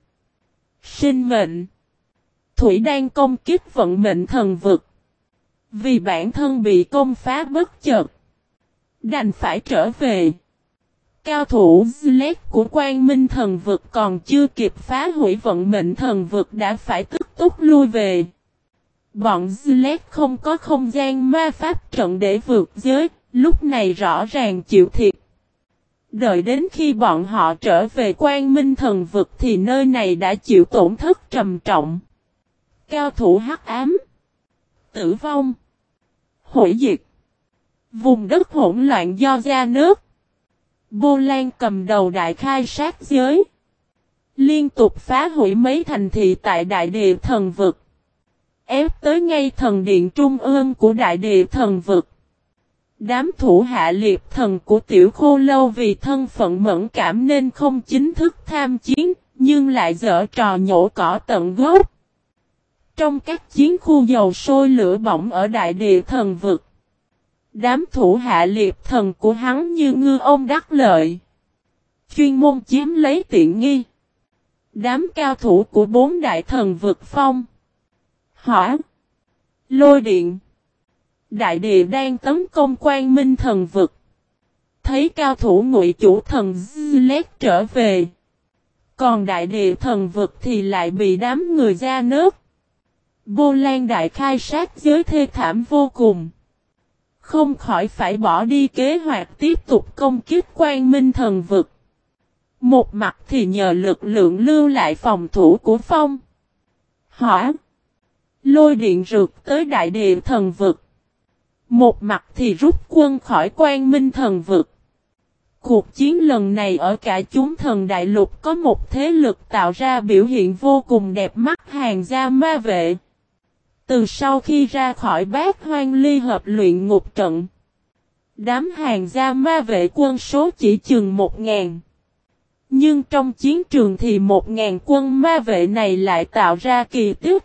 sinh mệnh, thủy đang công kích vận mệnh thần vực. Vì bản thân bị công phá bất chợt, đành phải trở về. Cao thủ Zlet của quang minh thần vực còn chưa kịp phá hủy vận mệnh thần vực đã phải tức tốc lui về. Bọn Zlet không có không gian ma pháp trận để vượt giới, lúc này rõ ràng chịu thiệt. Đợi đến khi bọn họ trở về quang minh thần vực thì nơi này đã chịu tổn thất trầm trọng. Cao thủ hắc ám, tử vong, hủy diệt, vùng đất hỗn loạn do gia nước. Bô Lan cầm đầu đại khai sát giới. Liên tục phá hủy mấy thành thị tại đại địa thần vực. Ép tới ngay thần điện trung ương của đại địa thần vực. Đám thủ hạ liệt thần của tiểu khô lâu vì thân phận mẫn cảm nên không chính thức tham chiến, nhưng lại giở trò nhổ cỏ tận gốc. Trong các chiến khu dầu sôi lửa bỏng ở đại địa thần vực, đám thủ hạ liệt thần của hắn như ngư ông đắc lợi. Chuyên môn chiếm lấy tiện nghi. Đám cao thủ của bốn đại thần vực phong, hỏa, lôi điện, đại địa đang tấn công quang minh thần vực. Thấy cao thủ ngụy chủ thần Zlet trở về. Còn đại địa thần vực thì lại bị đám người ra nước. Bô Lan đại khai sát giới thê thảm vô cùng. Không khỏi phải bỏ đi kế hoạch tiếp tục công kích quang minh thần vực. Một mặt thì nhờ lực lượng lưu lại phòng thủ của phong, hỏa, lôi điện rượt tới đại địa thần vực. Một mặt thì rút quân khỏi quang minh thần vực. Cuộc chiến lần này ở cả chúng thần đại lục có một thế lực tạo ra biểu hiện vô cùng đẹp mắt hàng gia ma vệ. Từ sau khi ra khỏi bát hoang ly hợp luyện ngục trận, Đám hàng gia ma vệ quân số chỉ chừng 1.000. Nhưng trong chiến trường thì 1.000 quân ma vệ này lại tạo ra kỳ tích.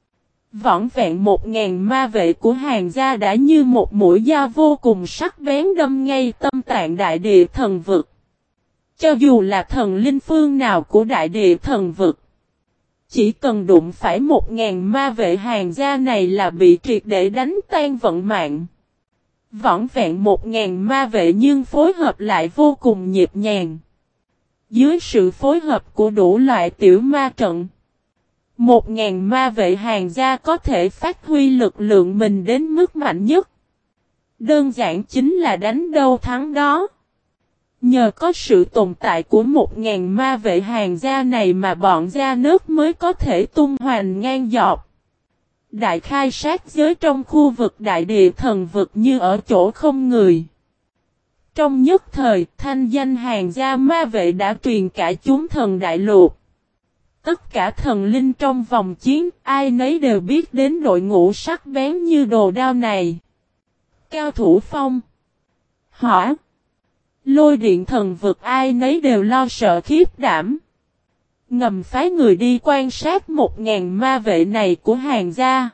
Vỏn vẹn 1.000 ma vệ của hàng gia đã như một mũi dao vô cùng sắc bén đâm ngay tâm tạng đại địa thần vực. Cho dù là thần linh phương nào của đại địa thần vực, chỉ cần đụng phải 1.000 ma vệ hàng gia này là bị triệt để đánh tan vận mạng. Vỏn vẹn 1.000 ma vệ nhưng phối hợp lại vô cùng nhịp nhàng. Dưới sự phối hợp của đủ loại tiểu ma trận, 1.000 ma vệ hàng gia có thể phát huy lực lượng mình đến mức mạnh nhất. Đơn giản chính là đánh đâu thắng đó. Nhờ có sự tồn tại của 1.000 ma vệ hàng gia này mà bọn gia nước mới có thể tung hoành ngang dọc. Đại khai sát giới trong khu vực đại địa thần vực như ở chỗ không người. Trong nhất thời, thanh danh hàng gia ma vệ đã truyền cả chúng thần đại lục. Tất cả thần linh trong vòng chiến, ai nấy đều biết đến đội ngũ sắc bén như đồ đao này. Cao thủ phong, hỏa, lôi điện thần vực ai nấy đều lo sợ khiếp đảm. Ngầm phái người đi quan sát 1.000 ma vệ này của hàng gia.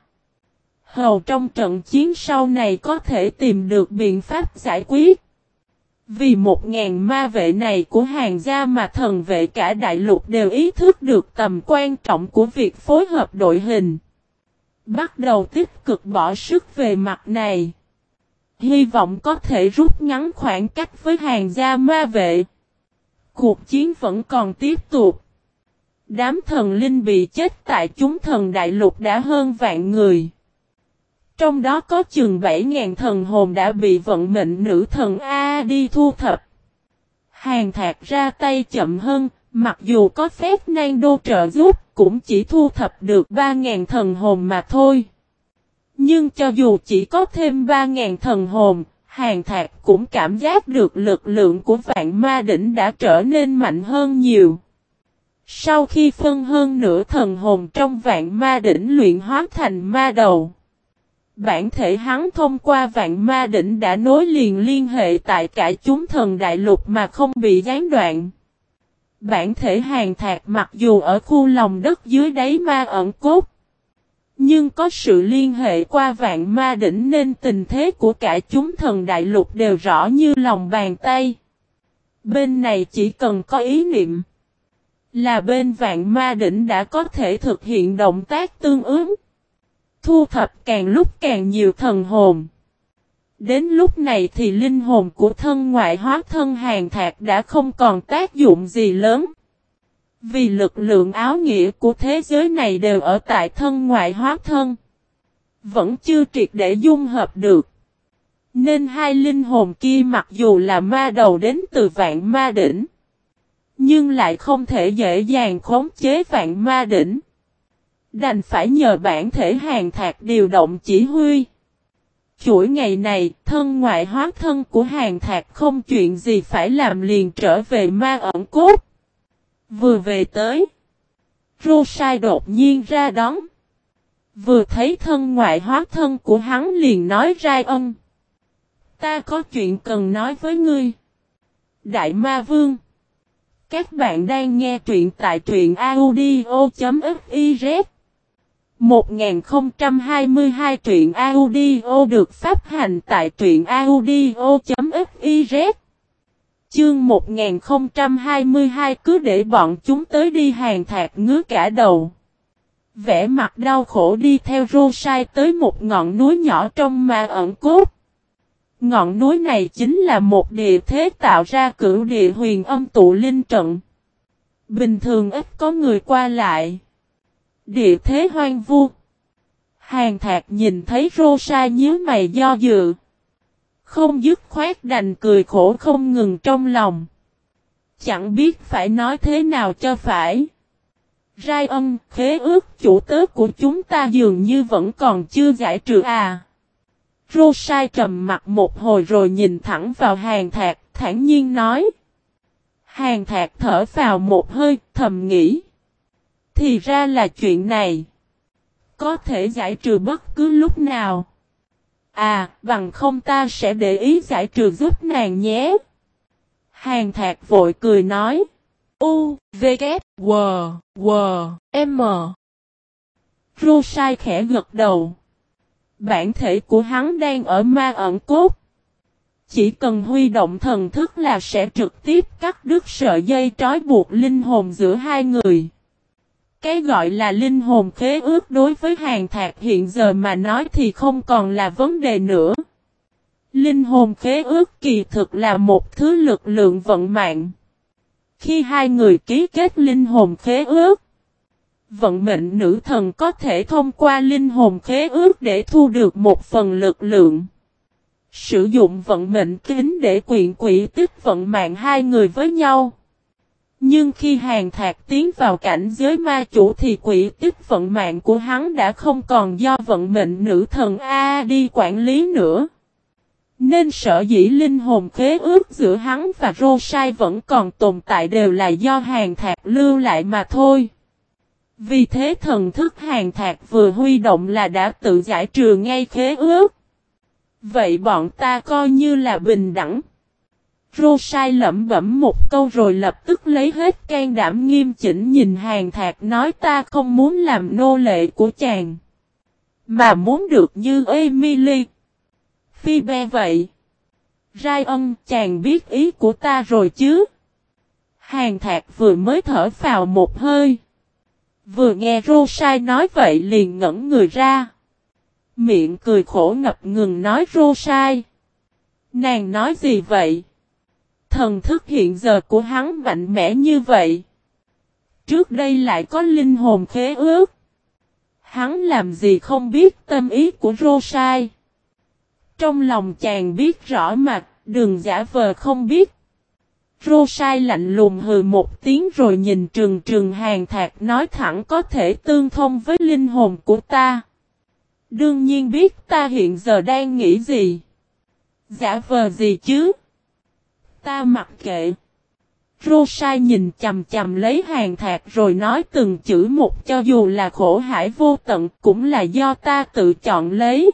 Hầu trong trận chiến sau này có thể tìm được biện pháp giải quyết. Vì 1.000 ma vệ này của hàng gia mà thần vệ cả đại lục đều ý thức được tầm quan trọng của việc phối hợp đội hình. Bắt đầu tích cực bỏ sức về mặt này. Hy vọng có thể rút ngắn khoảng cách với hàng gia ma vệ. Cuộc chiến vẫn còn tiếp tục. Đám thần linh bị chết tại chúng thần đại lục đã hơn vạn người. Trong đó có chừng 7.000 thần hồn đã bị vận mệnh nữ thần A đi thu thập. Hàng Thạc ra tay chậm hơn, mặc dù có phép nan đô trợ giúp, cũng chỉ thu thập được 3.000 thần hồn mà thôi. Nhưng cho dù chỉ có thêm 3.000 thần hồn, Hàng Thạc cũng cảm giác được lực lượng của vạn ma đỉnh đã trở nên mạnh hơn nhiều. Sau khi phân hơn nửa thần hồn trong vạn ma đỉnh luyện hóa thành ma đầu, bản thể hắn thông qua vạn ma đỉnh đã nối liền liên hệ tại cả chúng thần đại lục mà không bị gián đoạn. Bản thể Hàng Thạc mặc dù ở khu lòng đất dưới đáy ma ẩn cốt, nhưng có sự liên hệ qua vạn ma đỉnh nên tình thế của cả chúng thần đại lục đều rõ như lòng bàn tay. Bên này chỉ cần có ý niệm, là bên vạn ma đỉnh đã có thể thực hiện động tác tương ứng. Thu thập càng lúc càng nhiều thần hồn. Đến lúc này thì linh hồn của thân ngoại hóa thân Hàng Thạc đã không còn tác dụng gì lớn. Vì lực lượng áo nghĩa của thế giới này đều ở tại thân ngoại hóa thân. Vẫn chưa triệt để dung hợp được. Nên hai linh hồn kia mặc dù là ma đầu đến từ vạn ma đỉnh, nhưng lại không thể dễ dàng khống chế vạn ma đỉnh. Đành phải nhờ bản thể Hàng Thạc điều động chỉ huy. Chuỗi ngày này, thân ngoại hóa thân của Hàng Thạc không chuyện gì phải làm liền trở về ma ẩn cốt. Vừa về tới, Rosai đột nhiên ra đón. Vừa thấy thân ngoại hóa thân của hắn liền nói Rai ân, ta có chuyện cần nói với ngươi. Đại Ma Vương. Các bạn đang nghe truyện tại truyện audio.fiz. 1022 truyện audio được phát hành tại truyện audio.fiz. Chương 1022 cứ để bọn chúng tới đi. Hàng Thạc ngứa cả đầu. Vẻ mặt đau khổ đi theo Rosai tới một ngọn núi nhỏ trong ma ẩn cốt. Ngọn núi này chính là một địa thế tạo ra cửu địa huyền âm tụ linh trận. Bình thường ít có người qua lại. Địa thế hoang vu. Hàng Thạc nhìn thấy Rosai nhíu mày do dự. Không dứt khoát đành cười khổ không ngừng trong lòng. Chẳng biết phải nói thế nào cho phải. Rai ân, khế ước chủ tớ của chúng ta dường như vẫn còn chưa giải trừ à. Rosai trầm mặt một hồi rồi nhìn thẳng vào Hàng Thạc, thản nhiên nói. Hàng Thạc thở vào một hơi, thầm nghĩ. Thì ra là chuyện này. Có thể giải trừ bất cứ lúc nào. À, bằng không ta sẽ để ý giải trừ giúp nàng nhé. Hàn Thạc vội cười nói. U, V, K, W, W, M. Rosai khẽ gật đầu. Bản thể của hắn đang ở ma ẩn cốt. Chỉ cần huy động thần thức là sẽ trực tiếp cắt đứt sợi dây trói buộc linh hồn giữa hai người. Cái gọi là linh hồn khế ước đối với Hàn Thạc hiện giờ mà nói thì không còn là vấn đề nữa. Linh hồn khế ước kỳ thực là một thứ lực lượng vận mạng. Khi hai người ký kết linh hồn khế ước, vận mệnh nữ thần có thể thông qua linh hồn khế ước để thu được một phần lực lượng. Sử dụng vận mệnh kính để quyện quỹ tích vận mạng hai người với nhau. Nhưng khi Hàn Thạc tiến vào cảnh giới ma chủ thì quỹ tích vận mạng của hắn đã không còn do vận mệnh nữ thần A.D. quản lý nữa. Nên sở dĩ linh hồn khế ước giữa hắn và Rosai vẫn còn tồn tại đều là do Hàn Thạc lưu lại mà thôi. Vì thế thần thức Hàn Thạc vừa huy động là đã tự giải trừ ngay khế ước. Vậy bọn ta coi như là bình đẳng. Rosai lẩm bẩm một câu rồi lập tức lấy hết can đảm nghiêm chỉnh nhìn Hàn Thạc nói ta không muốn làm nô lệ của chàng. Mà muốn được như Emily. Phoebe vậy. Ryan, chàng biết ý của ta rồi chứ? Hàn Thạc vừa mới thở phào một hơi. Vừa nghe Rosai nói vậy liền ngẩn người ra. Miệng cười khổ ngập ngừng nói Rosai. Nàng nói gì vậy? Thần thức hiện giờ của hắn mạnh mẽ như vậy. Trước đây lại có linh hồn khế ước. Hắn làm gì không biết tâm ý của Rosai. Trong lòng chàng biết rõ mà, đừng giả vờ không biết. Rosai lạnh lùng hừ một tiếng rồi nhìn trừng trừng Hàn Thạc nói thẳng có thể tương thông với linh hồn của ta. Đương nhiên biết ta hiện giờ đang nghĩ gì. Giả vờ gì chứ? Ta mặc kệ. Rosai nhìn chầm chầm lấy Hàn Thạc rồi nói từng chữ một cho dù là khổ hải vô tận cũng là do ta tự chọn lấy.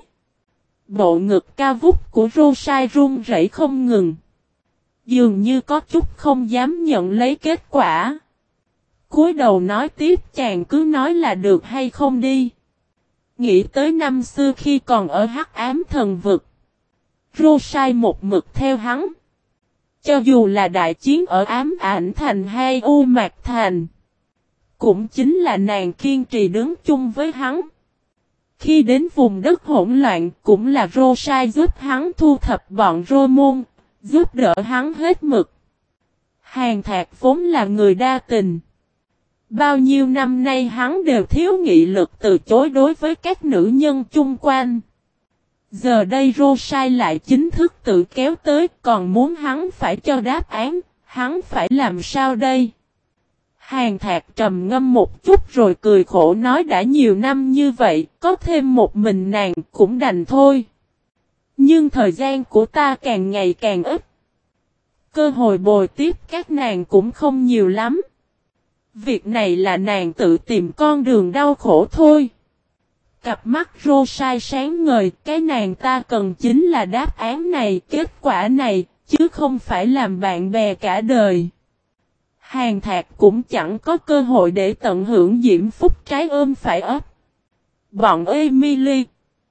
Bộ ngực cao vút của Rosai run rẩy không ngừng. Dường như có chút không dám nhận lấy kết quả. Cúi đầu nói tiếp chàng cứ nói là được hay không đi. Nghĩ tới năm xưa khi còn ở Hắc Ám Thần Vực. Rosai một mực theo hắn. Cho dù là đại chiến ở Ám Ảnh Thành hay U Mạc Thành. Cũng chính là nàng kiên trì đứng chung với hắn. Khi đến vùng đất hỗn loạn cũng là Rosai giúp hắn thu thập bọn Roman, giúp đỡ hắn hết mực. Hàn Thạc vốn là người đa tình. Bao nhiêu năm nay hắn đều thiếu nghị lực từ chối đối với các nữ nhân chung quanh. Giờ đây Rosai lại chính thức tự kéo tới còn muốn hắn phải cho đáp án, hắn phải làm sao đây? Hàn Thạc trầm ngâm một chút rồi cười khổ nói đã nhiều năm như vậy, có thêm một mình nàng cũng đành thôi. Nhưng thời gian của ta càng ngày càng ít. Cơ hội bồi tiếp các nàng cũng không nhiều lắm. Việc này là nàng tự tìm con đường đau khổ thôi. Cặp mắt Rosai sáng ngời, cái nàng ta cần chính là đáp án này, kết quả này, chứ không phải làm bạn bè cả đời. Hàn Thạc cũng chẳng có cơ hội để tận hưởng diễm phúc trái ôm phải ấp. Bọn Emily,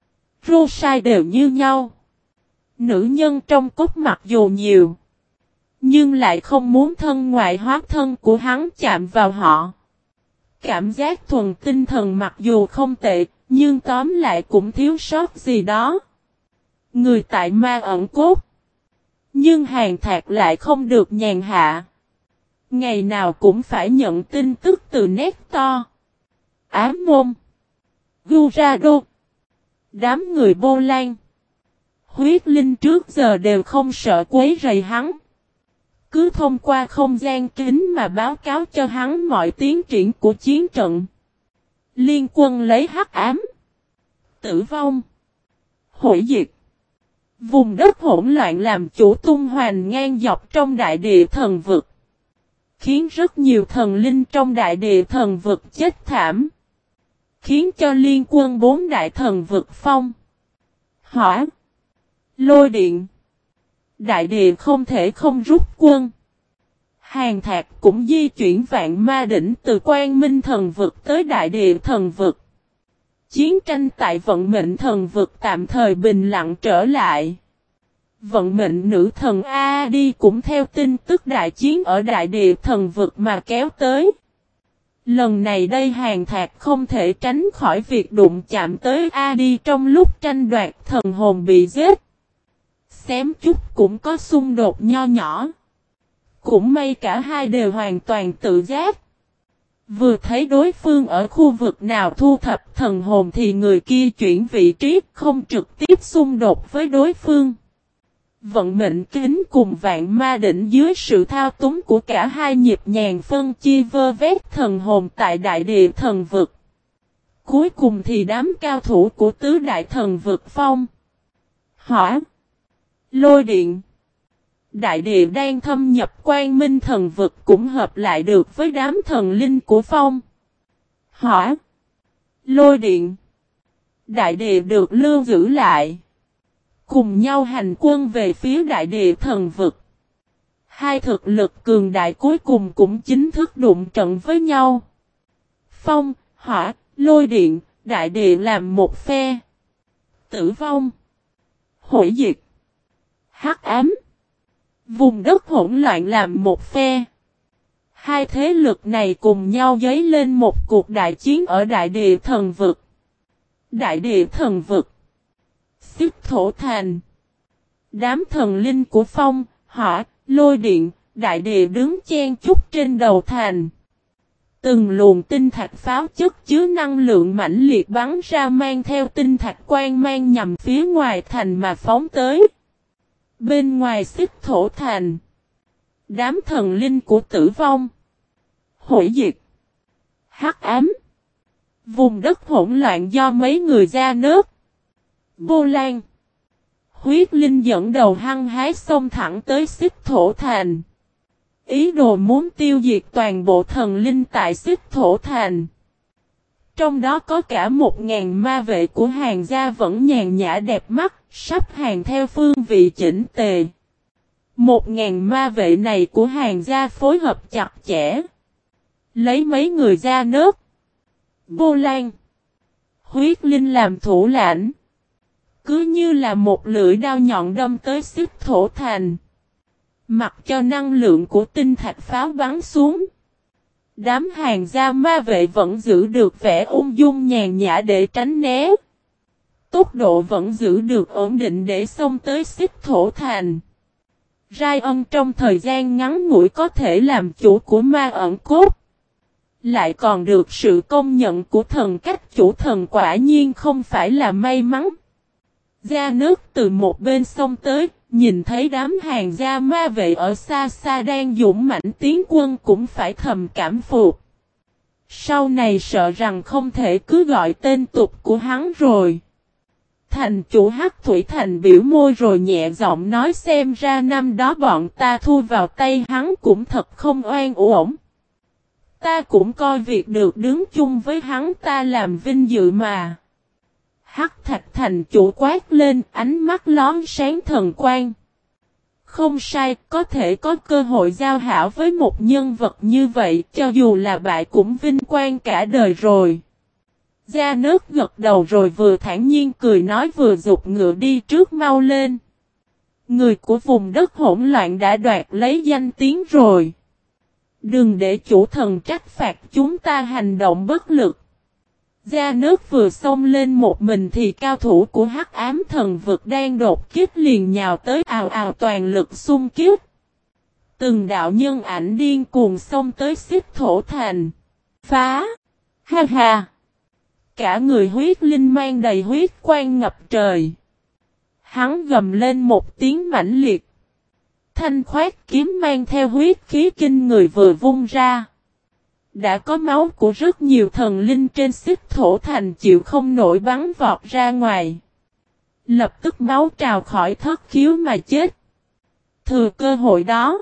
Rosai đều như nhau. Nữ nhân trong cốt mặc dù nhiều, nhưng lại không muốn thân ngoại hóa thân của hắn chạm vào họ. Cảm giác thuần tinh thần mặc dù không tệ, nhưng tóm lại cũng thiếu sót gì đó. Người tại ma ẩn cốt. Nhưng Hàn Thạc lại không được nhàn hạ. Ngày nào cũng phải nhận tin tức từ Nector, Ám Môn, Gurado, đám người Bô Lan. Huyết Linh trước giờ đều không sợ quấy rầy hắn. Cứ thông qua không gian kính mà báo cáo cho hắn mọi tiến triển của chiến trận. Liên quân lấy hắc ám, tử vong, hủy diệt. Vùng đất hỗn loạn làm chủ tung hoành ngang dọc trong đại địa thần vực. Khiến rất nhiều thần linh trong đại địa thần vực chết thảm. Khiến cho liên quân 4 đại thần vực phong, hỏa, Lôi điện. Đại địa không thể không rút quân. Hàn Thạc cũng di chuyển vạn ma đỉnh từ Quang Minh thần vực tới đại địa thần vực. Chiến tranh tại vận mệnh thần vực tạm thời bình lặng trở lại. Vận mệnh nữ thần A-di cũng theo tin tức đại chiến ở đại địa thần vực mà kéo tới. Lần này đây Hàn Thạc không thể tránh khỏi việc đụng chạm tới A-di trong lúc tranh đoạt thần hồn bị giết. Xém chút cũng có xung đột nho nhỏ. Cũng may cả hai đều hoàn toàn tự giác. Vừa thấy đối phương ở khu vực nào thu thập thần hồn thì người kia chuyển vị trí không trực tiếp xung đột với đối phương. Vận mệnh kính cùng vạn ma đỉnh dưới sự thao túng của cả hai nhịp nhàng phân chia vơ vét thần hồn tại đại địa thần vực. Cuối cùng thì đám cao thủ của tứ đại thần vực phong. Hỏa. Lôi điện. Đại địa đang thâm nhập Quang Minh thần vực cũng hợp lại được với đám thần linh của phong. Hỏa. Lôi điện. Đại địa được lưu giữ lại. Cùng nhau hành quân về phía đại địa thần vực. Hai thực lực cường đại cuối cùng cũng chính thức đụng trận với nhau. Phong, hỏa, lôi điện, đại địa làm một phe. Tử vong. Hủy diệt. Hắc ám. Vùng đất hỗn loạn làm một phe. Hai thế lực này cùng nhau dấy lên một cuộc đại chiến ở đại địa thần vực. Đại địa thần vực. Xích thổ thành. Đám thần linh của phong, hỏa, lôi điện, đại địa đứng chen chúc trên đầu thành. Từng luồng tinh thạch pháo chất chứa năng lượng mãnh liệt bắn ra mang theo tinh thạch quang mang nhằm phía ngoài thành mà phóng tới. Bên ngoài xích thổ thành. Đám thần linh của tử vong. Hủy diệt. Hắc ám. Vùng đất hỗn loạn do mấy người ra nước. Vô Lan. Huyết Linh dẫn đầu hăng hái xông thẳng tới xích thổ thành. Ý đồ muốn tiêu diệt toàn bộ thần linh tại xích thổ thành. Trong đó có cả 1000 ma vệ của Hàn gia vẫn nhàn nhã đẹp mắt, sắp hàng theo phương vị chỉnh tề. 1000 ma vệ này của Hàn gia phối hợp chặt chẽ. Lấy mấy người ra nước. Vô Lan. Huyết Linh làm thủ lãnh. Cứ như là một lưỡi đao nhọn đâm tới xích thổ thành. Mặc cho năng lượng của tinh thạch pháo bắn xuống. Đám Hàn gia ma vệ vẫn giữ được vẻ ung dung nhàn nhã để tránh né. Tốc độ vẫn giữ được ổn định để xông tới xích thổ thành. Rai Ân trong thời gian ngắn ngủi có thể làm chủ của ma ẩn cốt. Lại còn được sự công nhận của thần cách chủ thần quả nhiên không phải là may mắn. Gia nước từ một bên sông tới, nhìn thấy đám Hàn gia ma vệ ở xa xa đang dũng mãnh tiến quân cũng phải thầm cảm phục. Sau này sợ rằng không thể cứ gọi tên tục của hắn rồi. Thành chủ Hắc Thủy Thành biểu môi rồi nhẹ giọng nói xem ra năm đó bọn ta thu vào tay hắn cũng thật không oan uổng. Ta cũng coi việc được đứng chung với hắn ta làm vinh dự mà. Hắc Thạch Thành chủ quát lên ánh mắt lón sáng thần quang. Không sai, có thể có cơ hội giao hảo với một nhân vật như vậy, cho dù là bại cũng vinh quang cả đời rồi. Gia Nớt gật đầu rồi vừa thản nhiên cười nói vừa giục ngựa đi trước mau lên. Người của vùng đất hỗn loạn đã đoạt lấy danh tiếng rồi. Đừng để chủ thần trách phạt chúng ta hành động bất lực. Gia Nớt vừa xông lên một mình thì cao thủ của Hắc Ám Thần Vực đang đột kích liền nhào tới ào ào toàn lực xung kích. Từng đạo nhân ảnh điên cuồng xông tới xích thổ thành. Phá! Ha ha! Cả người huyết linh mang đầy huyết quang ngập trời. Hắn gầm lên một tiếng mãnh liệt. Thanh khoát kiếm mang theo huyết khí kinh người vừa vung ra. Đã có máu của rất nhiều thần linh trên xích thổ thành chịu không nổi bắn vọt ra ngoài. Lập tức máu trào khỏi thất khiếu mà chết. Thừa cơ hội đó.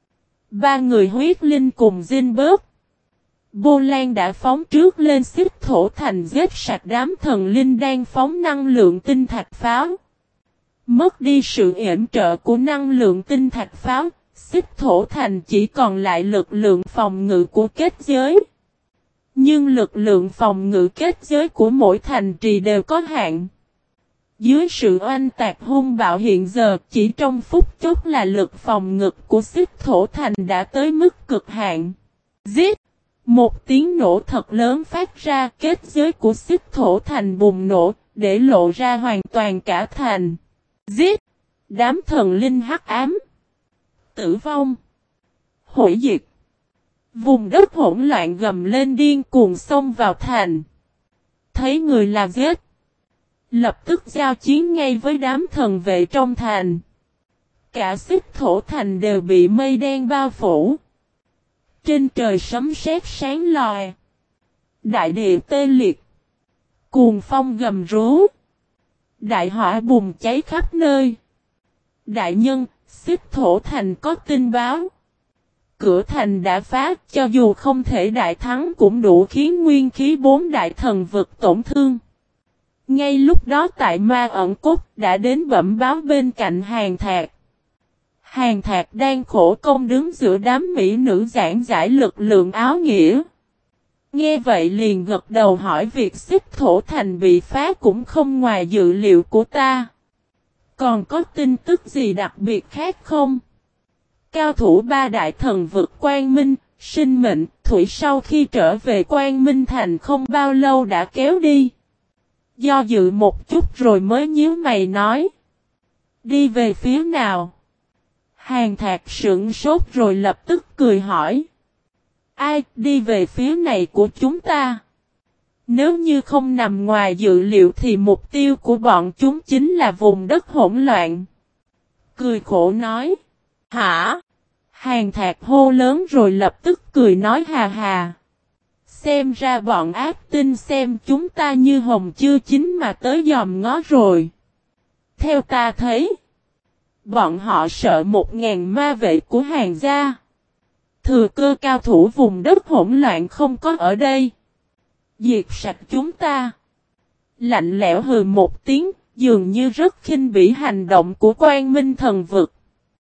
Ba người huyết linh cùng Dinh Bớt. Vô Lan đã phóng trước lên xích thổ thành giết sạch đám thần linh đang phóng năng lượng tinh thạch pháo. Mất đi sự yểm trợ của năng lượng tinh thạch pháo, Xích Thổ Thành chỉ còn lại lực lượng phòng ngự của kết giới. Nhưng lực lượng phòng ngự kết giới của mỗi thành trì đều có hạn. Dưới sự oanh tạc hung bạo hiện giờ, chỉ trong phút chốc là lực phòng ngự của Xích Thổ Thành đã tới mức cực hạn. Giết! Một tiếng nổ thật lớn phát ra, kết giới của Xích Thổ Thành bùng nổ, để lộ ra hoàn toàn cả thành. Giết! Đám thần linh hắc ám. Tử vong. Hủy diệt. Vùng đất hỗn loạn gầm lên điên cuồng xông vào thành. Thấy người là giết. Lập tức giao chiến ngay với đám thần vệ trong thành. Cả Xích Thổ Thành đều bị mây đen bao phủ. Trên trời sấm sét sáng lòe. Đại địa tê liệt. Cuồng phong gầm rú. Đại hỏa bùng cháy khắp nơi. Đại nhân, Xích Thổ Thành có tin báo. Cửa thành đã phá, cho dù không thể đại thắng cũng đủ khiến nguyên khí 4 đại thần vực tổn thương. Ngay lúc đó tại Ma Ẩn Cốt đã đến bẩm báo bên cạnh Hàn Thạc. Hàn Thạc đang khổ công đứng giữa đám mỹ nữ giảng giải lực lượng áo nghĩa. Nghe vậy liền gật đầu hỏi việc Xích Thổ Thành bị phá cũng không ngoài dự liệu của ta. Còn có tin tức gì đặc biệt khác không? Cao thủ 3 đại thần vực Quang Minh, Sinh Mệnh, Thủy sau khi trở về Quang Minh Thành không bao lâu đã kéo đi. Do dự một chút rồi mới nhíu mày nói. Đi về phía nào? Hàn Thạc sững sốt rồi lập tức cười hỏi. Ai đi về phía này của chúng ta? Nếu như không nằm ngoài dự liệu thì mục tiêu của bọn chúng chính là vùng đất hỗn loạn. Cười khổ nói. Hả? Hàn Thạc hô lớn rồi lập tức cười nói hà hà. Xem ra bọn ác tinh xem chúng ta như hồng chưa chín mà tới dòm ngó rồi. Theo ta thấy, bọn họ sợ 1000 ma vệ của Hàn gia. Thừa cơ cao thủ vùng đất hỗn loạn không có ở đây. Diệt sạch chúng ta. Lạnh lẽo hừ một tiếng, dường như rất khinh bỉ hành động của Quang Minh thần vực.